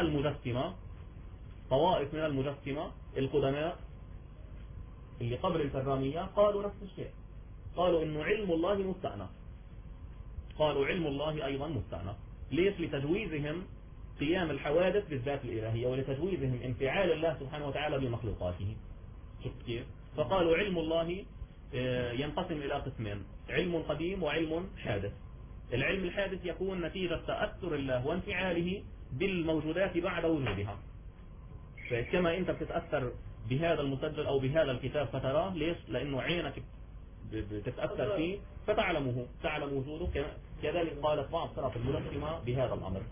المجسمة القدماء اللي قبل الكرامية قالوا نفس الشيء، قالوا إنه علم الله مستأنف، قالوا علم الله أيضا مستأنف. ليش؟ لتجويزهم قيام الحوادث بالذات الإلهية، ولتجويزهم انفعال الله سبحانه وتعالى بمخلوقاته. شفت كيف؟ فقالوا علم الله ينقسم إلى قسمين، علم قديم وعلم حادث. العلم الحادث يكون نتيجة تأثر الله وانفعاله بالموجودات بعد وجودها، كما أنت بتتأثر بهذا المسجل أو بهذا الكتاب فتراه. ليش؟ لأنه عينك بتتأثر فيه فتعلمه، تعلم وجوده. كذلك قالت بعض فرق المجسمة بهذا الأمر.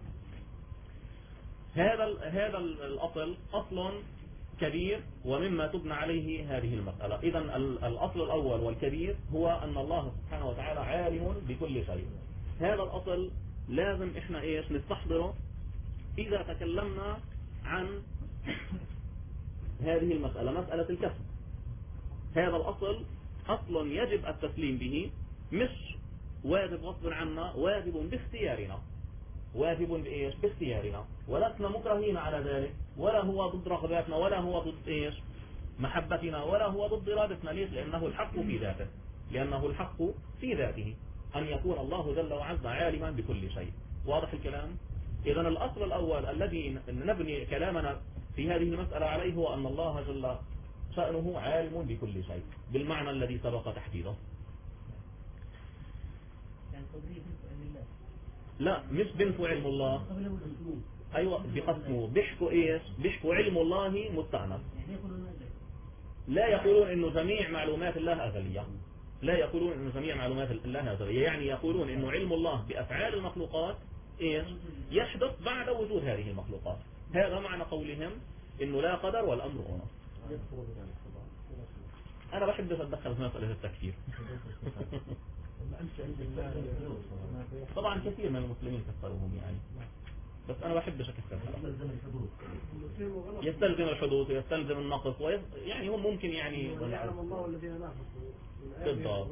هذا الأصل أصل كبير ومما تبنى عليه هذه المسألة. إذن الأصل الأول والكبير هو أن الله سبحانه وتعالى عالم بكل شيء. هذا الأصل لازم إحنا إيش نستحضره إذا تكلمنا عن هذه المسألة، مسألة الكسب. هذا الأصل أصل يجب التسليم به، مش واجب غصب عنا، واجب باختيارنا، واجب بإيش؟ باختيارنا، ولسنا مكرهين على ذلك، ولا هو ضد رغباتنا، ولا هو ضد إيش؟ محبتنا، ولا هو ضد إرادتنا. ليش؟ لأنه الحق في ذاته، لأنه الحق في ذاته أن يكون الله جل وعز عالما بكل شيء. واضح الكلام؟ إذن الأصل الأول الذي نبني كلامنا في هذه المسألة عليه هو أن الله جل شأنه عالم بكل شيء بالمعنى الذي سبق تحديده. لا، مش بنفوا علم الله، أيوة بقسمه، بيحكوا إيش؟ بيحكوا علم الله مستأنف. لا يقولون إنه جميع معلومات الله أزلية، لا يقولون إنه جميع معلومات الله أزلية، يعني يقولون إنه علم الله بأفعال المخلوقات إيش؟ يحدث بعد وجود هذه المخلوقات. هذا معنى قولهم إنه لا قدر والأمر أنف. أنا بحب أتدخل في مسألة التكفير. طبعا كثير من المسلمين كفرهم يعني، بس أنا بحبش أكفر. يستلزم الحدوث ويستلزم النقص يعني هم ممكن يعني يعلم الله الذين نافقوا. بالضبط.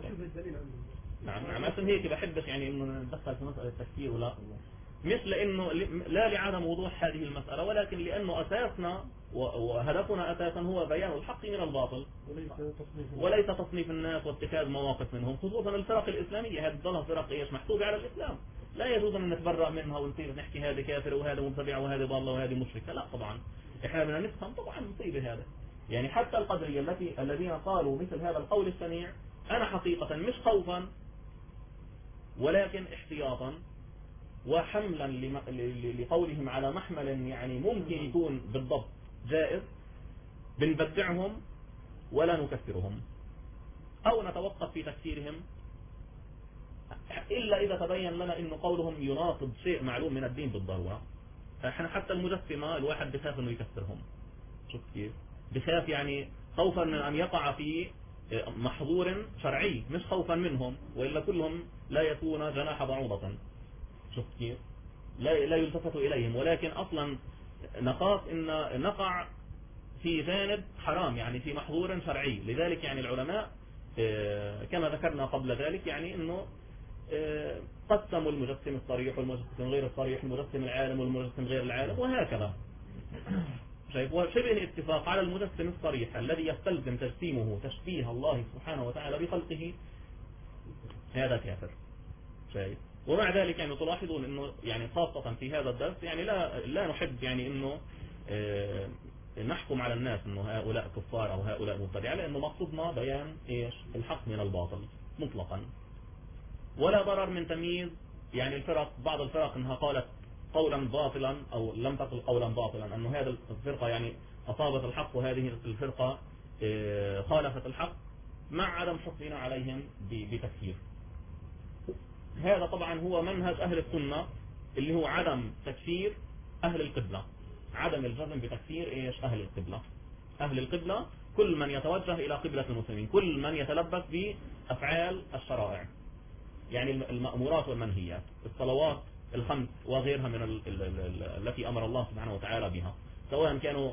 نعم، عشان هيك بحبش يعني إنه ندخل في مسألة التكفير، ولا مش لأنه لا لعدم وضوح هذه المسألة، ولكن لأنه أساسنا وهدفنا أساسا هو بيان الحق من الباطل، وليس تصنيف الناس واتخاذ مواقف منهم، خصوصا الفرق الإسلامية. هذه ظلها فرق إيش؟ محسوبة على الإسلام، لا يجوز أن نتبرأ منها ونصير نحكي هذا كافر وهذا مبتدع وهذا ضال وهذا مشرك. لا طبعا، إحنا بدنا نفهم طبعا مصيبة هذا. يعني حتى القدرية الذين قالوا مثل هذا القول الشنيع، أنا حقيقة مش خوفا ولكن احتياطا وحملا لقولهم على محمل يعني ممكن يكون بالضبط جائز، بنبدعهم ولا نكفرهم أو نتوقف في تكفيرهم إلا إذا تبين لنا إنه قولهم يناقض شيء معلوم من الدين بالضرورة. احنا حتى المجسمة الواحد بخاف إنه يكفرهم. شوف كيف بخاف، يعني خوفا من أن يقع في محظور شرعي، مش خوفا منهم، وإلا كلهم لا يكون جناح بعوضة. شوف كيف لا يلتفت إليهم، ولكن أصلا نخاف إن نقع في جانب حرام، يعني في محظور شرعي. لذلك يعني العلماء كما ذكرنا قبل ذلك يعني إنه قسموا المجسم الصريح والمجسم غير الصريح، المجسم العالم والمجسم غير العالم، وهكذا. وشبه اتفاق على المجسم الصريح الذي يستلزم تجسيمه تشبيه الله سبحانه وتعالى بخلقه، هذا كافر. شايف؟ ومع ذلك يعني تلاحظون انه يعني خاصة في هذا الدرس يعني لا نحب يعني انه نحكم على الناس انه هؤلاء كفار او هؤلاء مبتدعين، لانه مقصودنا بيان ايش؟ الحق من الباطل مطلقا، ولا ضرر من تمييز يعني الفرق. بعض الفرق انها قالت قولا باطلا أو لم تقل قولا باطلا، أنه هذه الفرقة يعني أصابت الحق وهذه الفرقة خالفت الحق، مع عدم حكمنا عليهم بتكفير. هذا طبعا هو منهج أهل السنة، اللي هو عدم تكفير أهل القبلة، عدم الجزم بتكفير إيش أهل القبلة. أهل القبلة كل من يتوجه إلى قبلة المسلمين، كل من يتلبس بأفعال الشرائع، يعني المأمورات والمنهيات، الصلوات الخمس وغيرها من التي أمر الله سبحانه وتعالى بها، سواء كانوا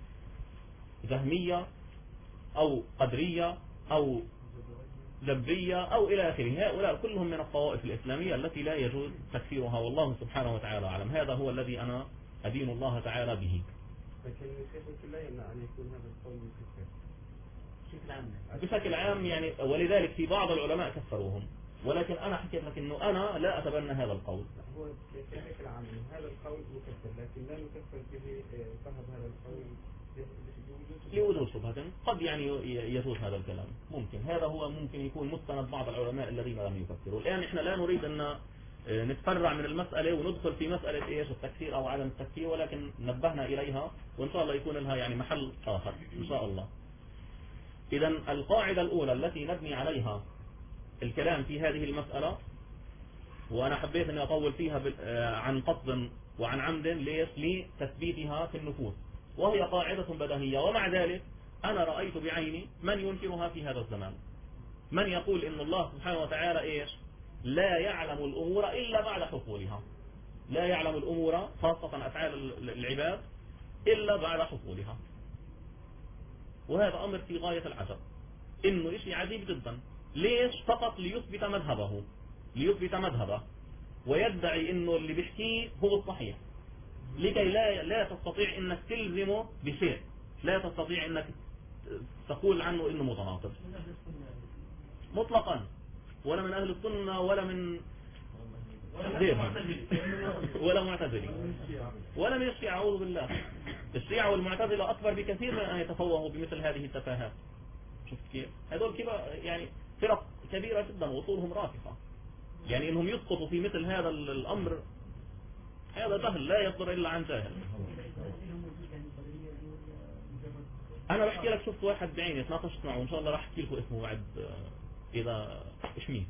جهمية أو قدرية أو جبرية أو إلى آخره. هؤلاء كلهم من الطوائف الإسلامية التي لا يجوز تكفيرها، والله سبحانه وتعالى أعلم. هذا هو الذي أنا أدين الله تعالى به. لكن الشيخ لا يمنع أن يكون هذا القول مكفر بشكل عام يعني، ولذلك في بعض العلماء كفروهم، ولكن أنا حكيت لك إنه أنا لا أتبنى هذا القول. هو بشكل عام هذا القول مكفر، لكن لا نكفر به صاحب هذا القول لوجود شبهة. قد يعني يجوز هذا الكلام، ممكن هذا هو ممكن يكون مستند بعض العلماء الذين لم يكفروا. الآن إحنا لا نريد أن نتفرع من المسألة وندخل في مسألة إيش التكفير أو عدم التكفير، ولكن نبهنا إليها وإن شاء الله يكون لها يعني محل آخر إن شاء الله. إذا القاعدة الأولى التي نبني عليها الكلام في هذه المسألة، وأنا حبيت أن أطول فيها عن قصد وعن عمد، ليش؟ لتثبيتها في النفوس، وهي قاعدة بديهية. ومع ذلك أنا رأيت بعيني من ينكرها في هذا الزمان، من يقول إن الله سبحانه وتعالى إيش لا يعلم الأمور إلا بعد حصولها، لا يعلم الأمور خاصة أفعال العباد إلا بعد حصولها. وهذا أمر في غاية العجب، إنه إشي عجيب جدا. ليش؟ فقط ليثبت مذهبه، ليثبت مذهبه، ويدعي إنه اللي بيحكيه هو الصحيح، لكي لا تستطيع إنك تلزمه بشيء، لا تستطيع إنك تقول عنه إنه متناقض مطلقا، ولا من أهل السنة ولا من غيرهم ولا معتزلي ولا من الشيعة. أعوذ بالله، الشيعة والمعتزلة أكبر بكثير من أن يتفوهوا بمثل هذه التفاهات. شفت كيف؟ هذول كبار يعني فرق كبيرة جدا وصولهم رافقة، يعني إنهم يسقطوا في مثل هذا الأمر هذا جهل لا يصدر إلا عن جاهل. أنا بحكي لك شفت واحد بعيني تناقشت معه، وإن شاء الله راح أحكي لكم اسمه بعد إذا إيش مين.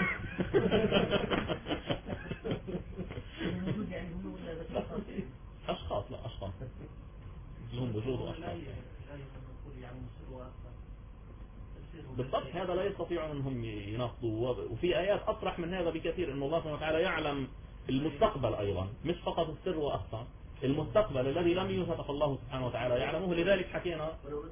أشخاص، لا أشخاص لهم وجود وأشخاص بالضبط. هذا لا يستطيع أنهم يناقضوا، وفي آيات أصرح من هذا بكثير، إن الله سبحانه وتعالى يعلم المستقبل أيضا، مش فقط السر وأخفى، المستقبل الذي لم يوصف الله سبحانه وتعالى يعلمه. لذلك حكينا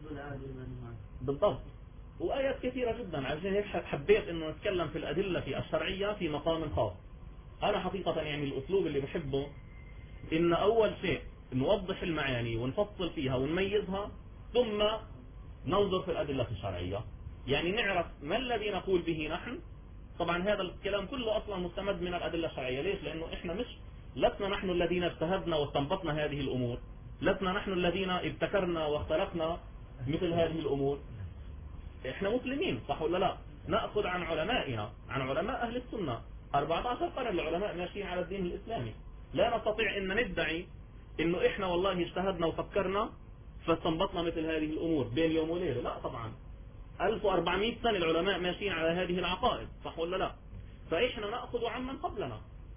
بالضبط، وآيات كثيرة جدا. عشان هيك حبيت إنه نتكلم في الأدلة الشرعية في مقام خاص. أنا حقيقة يعني الأسلوب اللي بحبه إن أول شيء نوضح المعاني ونفصل فيها ونميزها، ثم ننظر في الأدلة الشرعية، يعني نعرف ما الذي نقول به نحن. طبعا هذا الكلام كله أصلا مستمد من الأدلة الشرعية. ليش؟ لأنه إحنا لسنا نحن الذين اجتهدنا واستنبطنا هذه الأمور، لسنا نحن الذين ابتكرنا واخترقنا مثل هذه الأمور. إحنا مسلمين صح ولا لا؟ نأخذ عن علمائنا، عن علماء أهل السنة. 14 قرن العلماء ماشيين على الدين الإسلامي. لا نستطيع أن ندعي إنه إحنا والله اجتهدنا وفكرنا فاستنبطنا مثل هذه الأمور بين يوم وليلة. لا طبعا، 1400 سنة العلماء ماشيين على هذه العقائد صح ولا لا؟ فإحنا نأخذ عمن قبلنا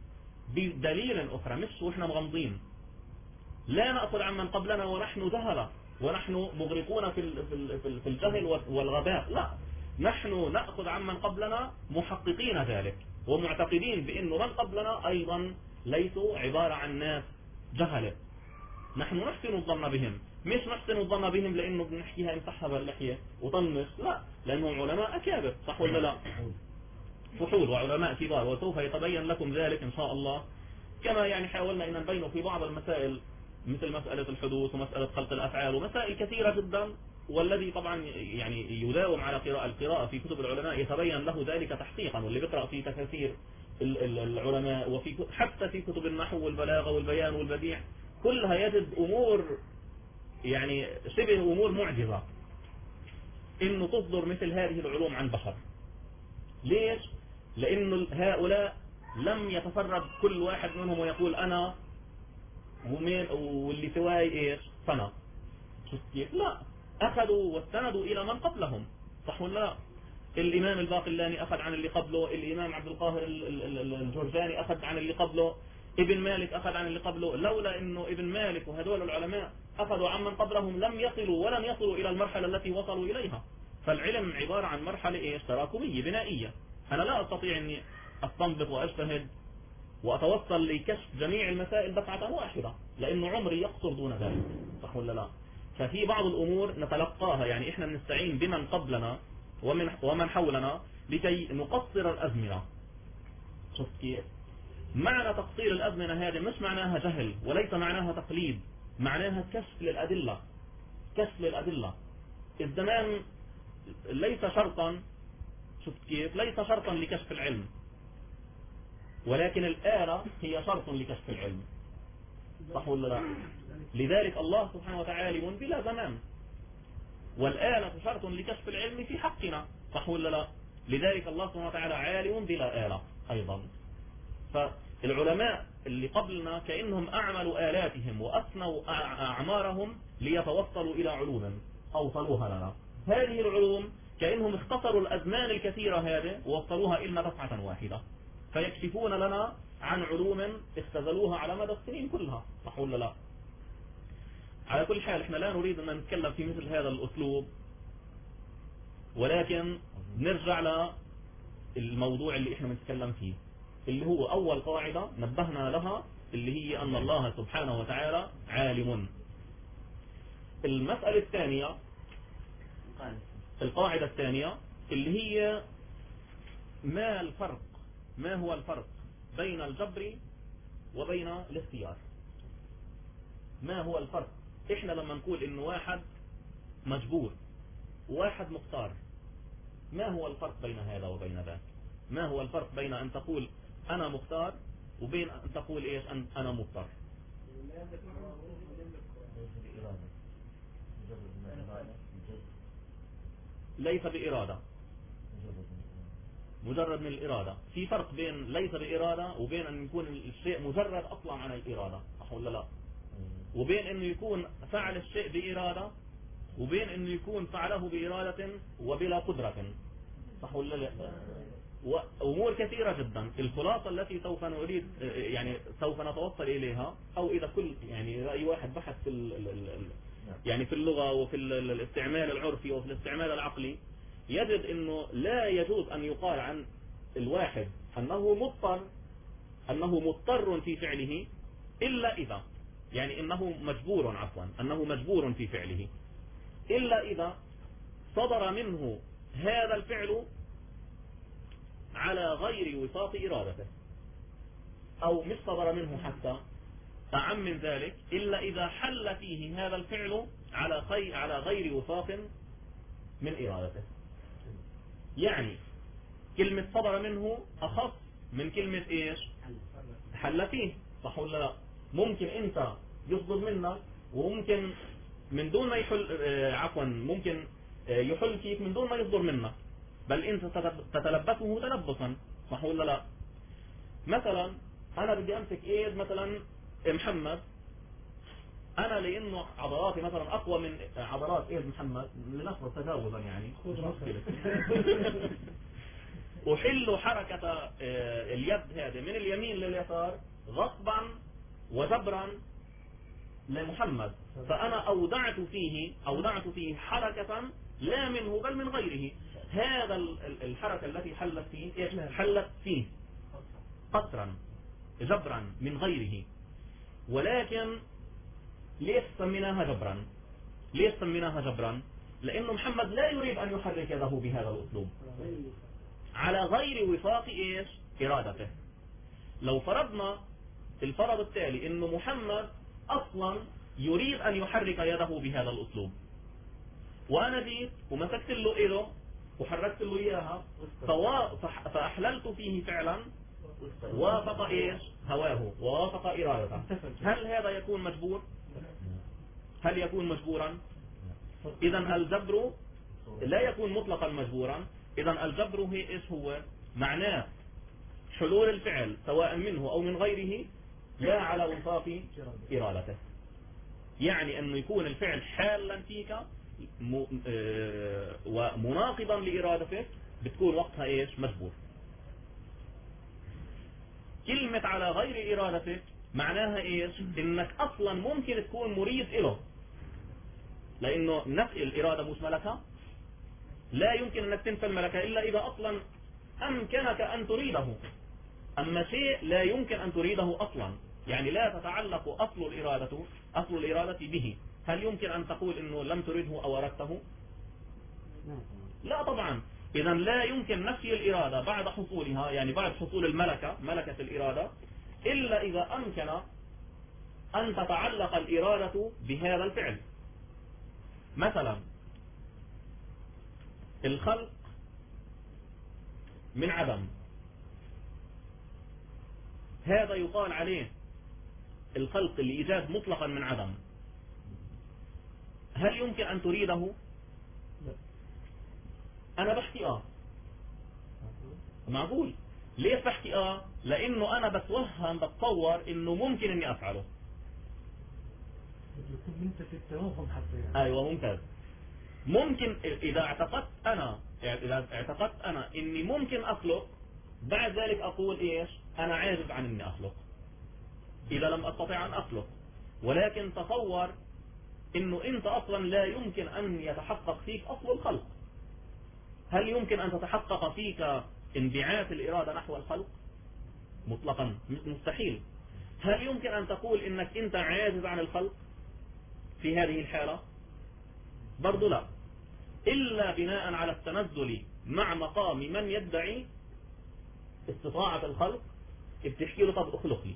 بدليل أخرى، مش وإحنا مغمضين. لا نأخذ عمن قبلنا ونحن جهلة ونحن مغرقون في الجهل والغباء. لا، نحن نأخذ عمن قبلنا محققين ذلك ومعتقدين بأنه من قبلنا أيضا ليسوا عبارة عن ناس جهلة. نحن نحسن الظن بهم، مش نحسن الظن بهم لأنه بنحكيها مسحب اللحية وطنش، لا، لأنهم علماء أكابر صح ولا لا؟ فحول وعلماء كبار، وسوف يتبين لكم ذلك إن شاء الله. كما يعني حاولنا أن نبينه في بعض المسائل مثل مسألة الحدوث ومسألة خلق الأفعال ومسائل كثيرة جدا. والذي طبعا يعني يداوم على القراءة في كتب العلماء يتبين له ذلك تحقيقا، واللي بيقرأ في تفاسير العلماء وفي حتى في كتب النحو والبلاغة والبيان والبديع كلها يجد أمور يعني شبه أمور معجزة إنه تصدر مثل هذه العلوم عن بشر. ليش؟ لأنه هؤلاء لم يتفرد كل واحد منهم ويقول أنا واللي سواي ايش سنة. شفت كيف؟ لا، اخذوا واستندوا الى من قبلهم، صح ولا لا؟ الامام الباقلاني اخذ عن اللي قبله، الامام عبد القاهر الجرجاني اخذ عن اللي قبله، ابن مالك اخذ عن اللي قبله. لولا انه ابن مالك وهذول العلماء اخذوا عن من قبلهم لم يصلوا ولن يصلوا الى المرحلة التي وصلوا اليها. فالعلم عبارة عن مرحلة ايش تراكمية بنائية. انا لا استطيع اني استنبط واجتهد واتوصل لكشف جميع المسائل دفعة واحدة، لانه عمري يقصر دون ذلك، صح ولا لا؟ ففي بعض الامور نتلقاها، يعني احنا بنستعين بمن قبلنا ومن حولنا لكي نقصر الازمنة. شفت كيف؟ معنى تقصير الازمنة هذه مش معناها جهل وليس معناها تقليد، معناها كشف للادلة. كشف للادلة. الزمان ليس شرطا، شفت كيف؟ ليس شرطا لكشف العلم، ولكن الآلة هي شرط لكشف العلم، صح ولا لا؟ لذلك الله سبحانه وتعالى عالم بلا زمان، والآلة شرط لكشف العلم في حقنا، صح ولا لا؟ لذلك الله سبحانه وتعالى عالم بلا آلة أيضا. فالعلماء اللي قبلنا كأنهم أعملوا آلاتهم وأثنوا أعمارهم ليتوصلوا إلى علوم أوصلوها لنا. هذه العلوم كأنهم اختصروا الأزمان الكثيرة هذه ووصلوها إلنا دفعة واحدة، فيكشفون لنا عن علوم اختزلوها على مدى السنين كلها، صح ولا لا؟ على كل حال احنا لا نريد ان نتكلم في مثل هذا الاسلوب، ولكن نرجع للموضوع اللي احنا بنتكلم فيه، اللي هو اول قاعدة نبهنا لها، اللي هي ان الله سبحانه وتعالى عالم. المسألة الثانية، القاعدة الثانية اللي هي ما هو الفرق بين الجبر وبين الاختيار؟ ما هو الفرق؟ احنا لما نقول انه واحد مجبور وواحد مختار، ما هو الفرق بين هذا وبين ذاك؟ ما هو الفرق بين ان تقول انا مختار وبين ان تقول ايش انا مضطر؟ ليس بإرادة، مجرد من الإرادة. في فرق بين ليس بإرادة وبين أن يكون الشيء مجرد أصلا عن الإرادة، صح ولا لا؟ وبين أنه يكون فعل الشيء بإرادة وبين أنه يكون فعله بإرادة وبلا قدرة، صح ولا لا؟ وأمور كثيرة جدا. الخلاصة التي سوف نريد يعني سوف نتوصل إليها، أو إذا كل يعني أي واحد بحث في يعني في اللغة وفي الاستعمال العرفي وفي الاستعمال العقلي، يجد انه لا يجوز ان يقال عن الواحد انه مضطر في فعله الا اذا، يعني انه مجبور في فعله الا اذا صدر منه هذا الفعل على غير وفاق ارادته، او مش صدر منه حتى اعم من ذلك، الا اذا حل فيه هذا الفعل على غير وفاق من ارادته. يعني كلمة صدر منه أخص من كلمة إيش حل فيه، صح ولا لا؟ ممكن أنت يصدر منك وممكن من دون ما يحل ممكن يحل فيك من دون ما يصدر منك، بل أنت تتلبسه تلبسا، صح ولا لا؟ مثلا أنا بدي أمسك إيد مثلا محمد، أنا لأنه عضلاتي مثلا أقوى من عضلات إيد محمد لنفرض تجاوزا، يعني مش مشكلة أحل حركة اليد هذه من اليمين لليسار غصبا وجبرا لمحمد، فأنا أودعت فيه حركة لا منه بل من غيره. هذا الحركة التي حلت فيه قصرا جبرا من غيره. ولكن ليش سميناها جبرا؟ لأنه محمد لا يريد أن يحرك يده بهذا الأسلوب على غير وفاق إيش إرادته. لو فرضنا الفرض التالي إنه محمد أصلا يريد أن يحرك يده بهذا الأسلوب، وأنا جيت ومسكت له إيده وحركت له إياها فأحللت فيه فعلا وافق إيش هواه ووافق إرادته، هل هذا يكون مجبور؟ هل يكون مجبورا؟ إذا الجبر لا يكون مطلقا مجبورا. إذا الجبر هي إيش هو؟ معناه حلول الفعل سواء منه أو من غيره لا على وفاق إرادته. يعني أنه يكون الفعل حالا فيك ومناقضا لإرادتك، بتكون وقتها إيش؟ مجبور. كلمة على غير إرادتك معناها إيش؟ إنك أصلا ممكن تكون مريد إله، لأنه نفي الإرادة مش ملكة، لا يمكن أنك تنفي الملكة إلا إذا أصلا أمكنك أن تريده. أما شيء لا يمكن أن تريده أصلا، يعني لا تتعلق أصل الإرادة به، هل يمكن أن تقول إنه لم تريده أو أردته؟ لا طبعا. إذا لا يمكن نفي الإرادة بعد حصولها، يعني بعد حصول ملكة الإرادة، إلا إذا أمكن أن تتعلق الإرادة بهذا الفعل. مثلا الخلق من عدم، هذا يقال عليه الخلق الإيجاد مطلقا من عدم. هل يمكن أن تريده؟ أنا بحكي معقول. ليش بحكي لأنه أنا بتصور إنه ممكن إني أفعله. انت في التوهم حتى يعني. أيوة ممتاز. ممكن إذا اعتقدت أنا إني ممكن أخلق، بعد ذلك أقول إيش؟ أنا عاجز عن إني أخلق إذا لم أستطيع أن أخلق. ولكن تصور إنه أنت أصلا لا يمكن أن يتحقق فيك أصل الخلق. هل يمكن أن تتحقق فيك انبعاث الإرادة نحو الخلق؟ مطلقا مستحيل. هل يمكن أن تقول إنك أنت عاجز عن الخلق في هذه الحالة؟ برضو لا، إلا بناء على التنزل مع مقام من يدعي استطاعة الخلق. بتحكي له طب اخلق لي.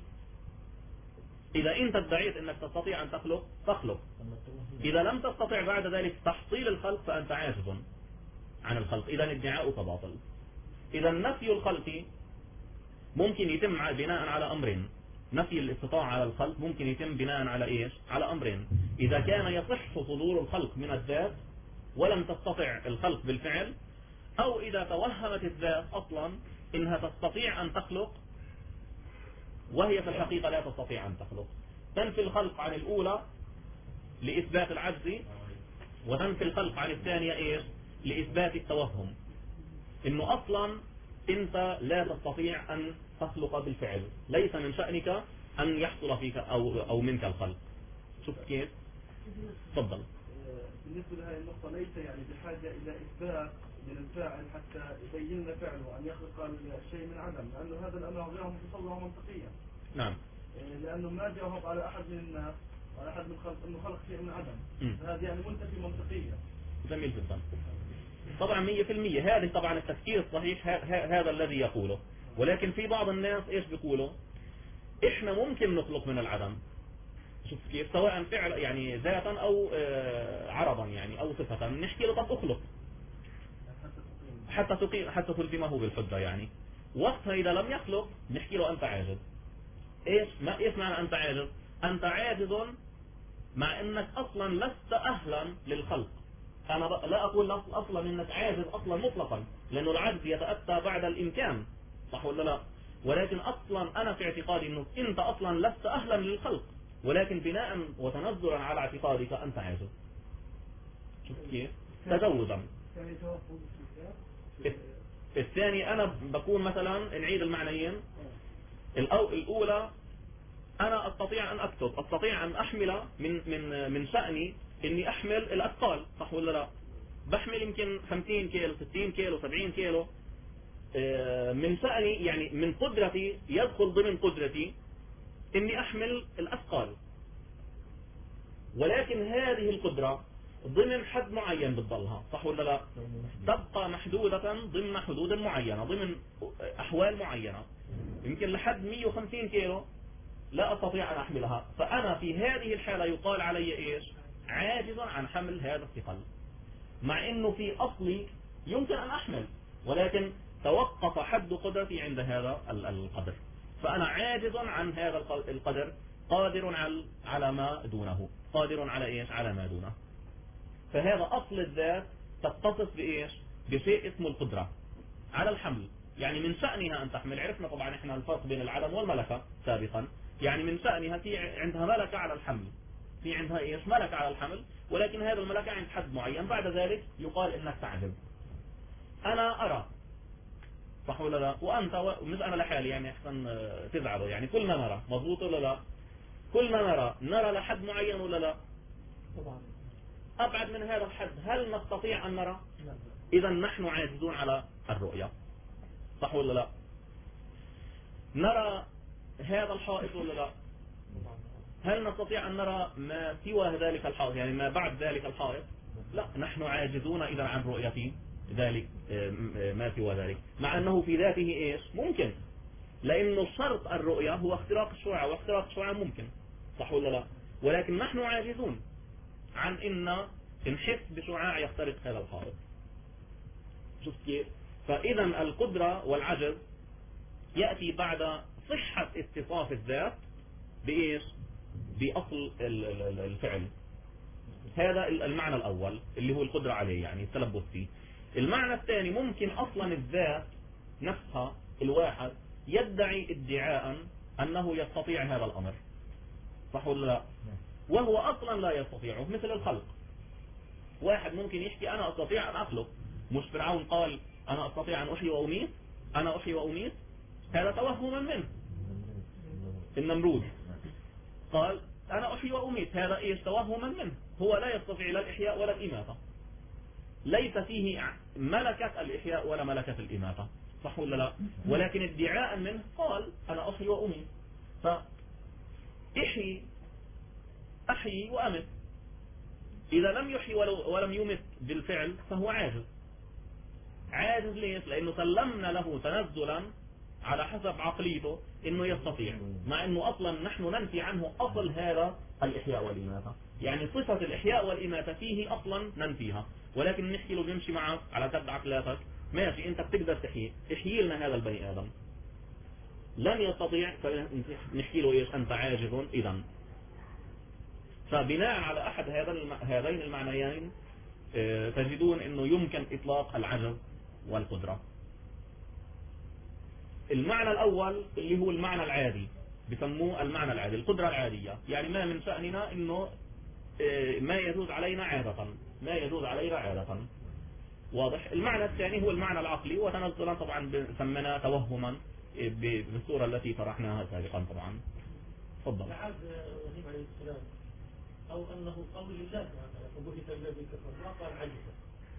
إذا أنت ادعيت أنك تستطيع أن تخلق فاخلق. إذا لم تستطع بعد ذلك تحصيل الخلق فأنت عاجز عن الخلق، إذا ادعاؤك باطل. إذا نفي الخلق ممكن يتم بناء على أمرين. نفي الاستطاعة على الخلق ممكن يتم بناء على إيش؟ على أمرين. إذا كان يصح صدور الخلق من الذات ولم تستطع الخلق بالفعل، أو إذا توهمت الذات أصلا إنها تستطيع أن تخلق وهي في الحقيقة لا تستطيع أن تخلق. تنفي الخلق عن الأولى لإثبات العجز، وتنفي الخلق عن الثانية إيش؟ لإثبات التوهم، إنه أصلا أنت لا تستطيع أن تخلق بالفعل، ليس من شأنك أن يحصل فيك أو منك الخلق. شوف كيف؟ تفضل. بالنسبة لهذه النقطة ليس يعني بحاجة إلى إثبات من الفاعل حتى يبين فعله أن يخلق الشيء من عدم، لأنه هذا الأمر غير متصور منطقيا. نعم. لأنه ما جاوب على أحد من الناس وعلى أحد من خلق أنه خلق شيء من عدم. هذا يعني منتفي منطقيا. جميل جدا. طبعا 100% هذه طبعا التفكير الصحيح هذا الذي يقوله. ولكن في بعض الناس إيش بيقولوا؟ إحنا ممكن نخلق من العدم. شوف كيف؟ سواء فعل يعني ذاتا أو عرضا يعني أو صفة، نحكي له طب أخلق حتى تلزمه بالحجة. يعني وقتها إذا لم يخلق نحكي له أنت عاجز. إيش معنى أنت عاجز؟ أنت عاجز مع أنك أصلا لست أهلا للخلق. أنا لا أقول أصلا أنك عاجز أصلا مطلقا، لأنه العجز يتأتى بعد الإمكان، صح ولا لا؟ ولكن أصلا أنا في اعتقادي أنه أنت أصلا لست أهلا للخلق، ولكن بناء وتنزلا على اعتقادك أنت عاجز. شوف كيف؟ تجوزا. الثاني أنا بكون مثلا نعيد المعنيين. الأولى أنا أستطيع أن أكتب، أستطيع أن أحمل من شأني إني أحمل الأثقال، صح ولا لا؟ بحمل يمكن 50 كيلو 60 كيلو 70 كيلو. من شأني يعني من قدرتي، يدخل ضمن قدرتي إني أحمل الأثقال، ولكن هذه القدرة ضمن حد معين بتضلها، صح ولا لا؟ تبقى محدودة ضمن حدود معينة، ضمن أحوال معينة. يمكن لحد 150 كيلو لا أستطيع أن أحملها، فأنا في هذه الحالة يقال علي إيش؟ عاجز عن حمل هذا الثقل، مع إنه في أصلي يمكن أن أحمل، ولكن توقف حد قدرتي عند هذا القدر، فأنا عاجز عن هذا القدر، قادر على ما دونه، قادر على إيش؟ على ما دونه. فهذا أصل الذات تتصف بإيش؟ بشيء اسمه القدرة على الحمل. يعني من شأنها أن تحمل. عرفنا طبعا إحنا الفرق بين العدم والملكة سابقا. يعني من شأنها في عندها ملكة على الحمل، في عندها ايش ملكة على الحمل، ولكن هذا الملكة عند حد معين، بعد ذلك يقال انك تعجز. انا ارى، صح ولا لا؟ وانت مش انا لحالي يعني احسن تزعلوا، يعني كلنا نرى، مضبوط ولا لا؟ كلنا نرى لحد معين ولا لا؟ طبعا. ابعد من هذا الحد هل نستطيع ان نرى؟ اذا نحن عاجزون على الرؤية، صح ولا لا؟ نرى هذا الحائط ولا لا؟ هل نستطيع أن نرى ما سوى ذلك الحائط، يعني ما بعد ذلك الحائط؟ لا، نحن عاجزون إذا عن رؤية ذلك ما سوى ذلك، مع أنه في ذاته إيش ممكن، لأنه شرط الرؤية هو اختراق الشعاع، واختراق الشعاع ممكن، صح ولا لا؟ ولكن نحن عاجزون عن إن نحس بشعاع يخترق هذا الحائط. شوف كيف؟ فإذا القدرة والعجز يأتي بعد صحة اتصاف الذات بإيش؟ بأصل الفعل. هذا المعنى الأول اللي هو القدرة عليه، يعني التلبس فيه. المعنى الثاني ممكن أصلا الذات نفسها الواحد يدعي ادعاء أنه يستطيع هذا الأمر، صح ولا لا؟ وهو أصلا لا يستطيعه، مثل الخلق. واحد ممكن يحكي أنا أستطيع أن أخلق، مش فرعون قال أنا أستطيع أن أحيي وأميت، أنا أحيي وأميت، هذا توهما منه. النمرود قال أنا أحيي وأميت، هذا إيش؟ توهما منه، هو لا يستطيع لا الإحياء ولا الإماتة، ليس فيه ملكة الإحياء ولا ملكة الإماتة، صح ولا لا؟ ولكن ادعاء منه قال أنا أحيي وأميت، أحيي وأمت. إذا لم يحيي ولم يمت بالفعل فهو عاجز. عاجز ليش؟ لأنه سلمنا له تنزلا على حسب عقليته انه يستطيع، مع انه اصلا نحن ننفي عنه اصل هذا الاحياء والاماتة، يعني صفة الاحياء والاماتة فيه اصلا ننفيها، ولكن نحكي له بيمشي معك على قد عقلاتك، ماشي انت بتقدر احيي لنا هذا البني ادم، لن يستطيع، فنحكي له ايش؟ انت عاجز. اذا فبناء على احد هذين المعنيين تجدون انه يمكن اطلاق العجز والقدرة. المعنى الأول اللي هو المعنى العادي، بسموه المعنى العادي، القدرة العادية، يعني ما من شأننا إنه ما يجوز علينا عادة، ما يجوز علينا عادة، واضح؟ المعنى الثاني هو المعنى العقلي، وتنزلا طبعا سمينا توهما بالصورة التي طرحناها سابقا طبعا. تفضل. لعاد إبراهيم عليه السلام أو أنه قول لله فبهت الذي كفر ما قال عجزا.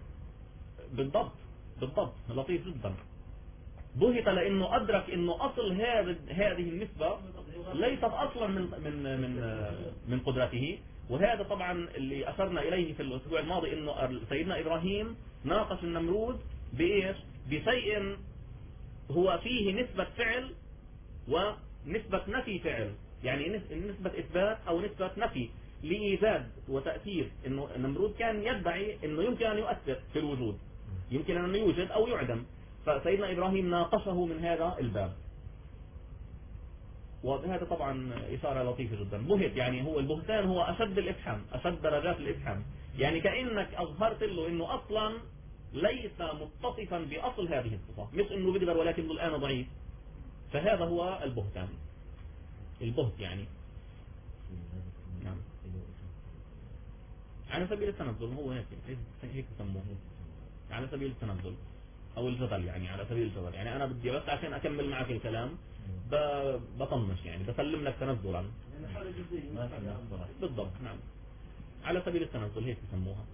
بالضبط لطيف جدا. بهت لانه ادرك انه اصل هذه النسبة ليست اصلا من قدرته. وهذا طبعا اللي اشرنا اليه في الاسبوع الماضي، انه سيدنا ابراهيم ناقش النمرود بايش؟ بشيء هو فيه نسبة فعل ونسبة نفي فعل، يعني نسبة اثبات او نسبة نفي لايجاد وتأثير. انه النمرود كان يدعي انه يمكن ان يؤثر في الوجود، يمكن ان يوجد او يعدم، فسيدنا إبراهيم ناقشه من هذا الباب. وهذا طبعا إشارة لطيفة جدا. بهت يعني هو البهتان هو أشد الإفحام، أشد درجات الإفحام، يعني كأنك أظهرت له إنه أصلا ليس متصفا بأصل هذه الصفة، مش إنه بيقدر ولكنه الآن ضعيف. فهذا هو البهتان، البهت يعني نعم. على سبيل التنزل، هو هيك يسموه، على سبيل التنزل او الجدل، يعني على سبيل الجدل، يعني انا بدي بس عشان اكمل معك الكلام بطنش، يعني بسلم لك تنزلا. بالضبط نعم، على سبيل التنزل هيك يسموها.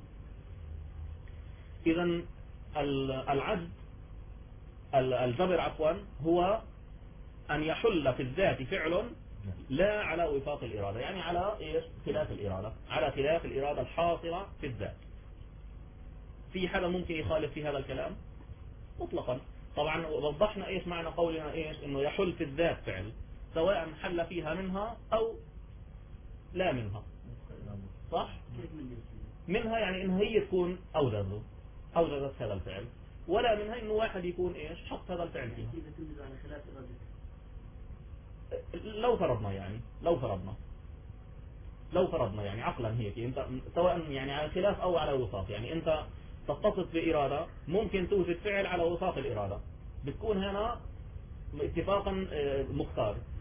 اذا العجز الجبر عفوا هو ان يحل في الذات فعل لا على وفاق الإرادة، يعني على ايش؟ خلاف الإرادة، على خلاف الإرادة الحاصلة في الذات. في حدا ممكن يخالف في هذا الكلام؟ مطلقا. طبعا وضحنا ايش معنى قولنا ايش؟ انه يحل في الذات فعل سواء حل فيها منها او لا منها، صح؟ منها يعني انها هي تكون اوجدت هذا الفعل، ولا منها انه واحد يكون ايش؟ حط هذا الفعل فيها. لو فرضنا يعني عقلا هيك، انت سواء يعني على خلاف او على وساط، يعني انت تتصف بإرادة ممكن توجد فعل على وساط الإرادة، بتكون هنا اتفاقا مختار.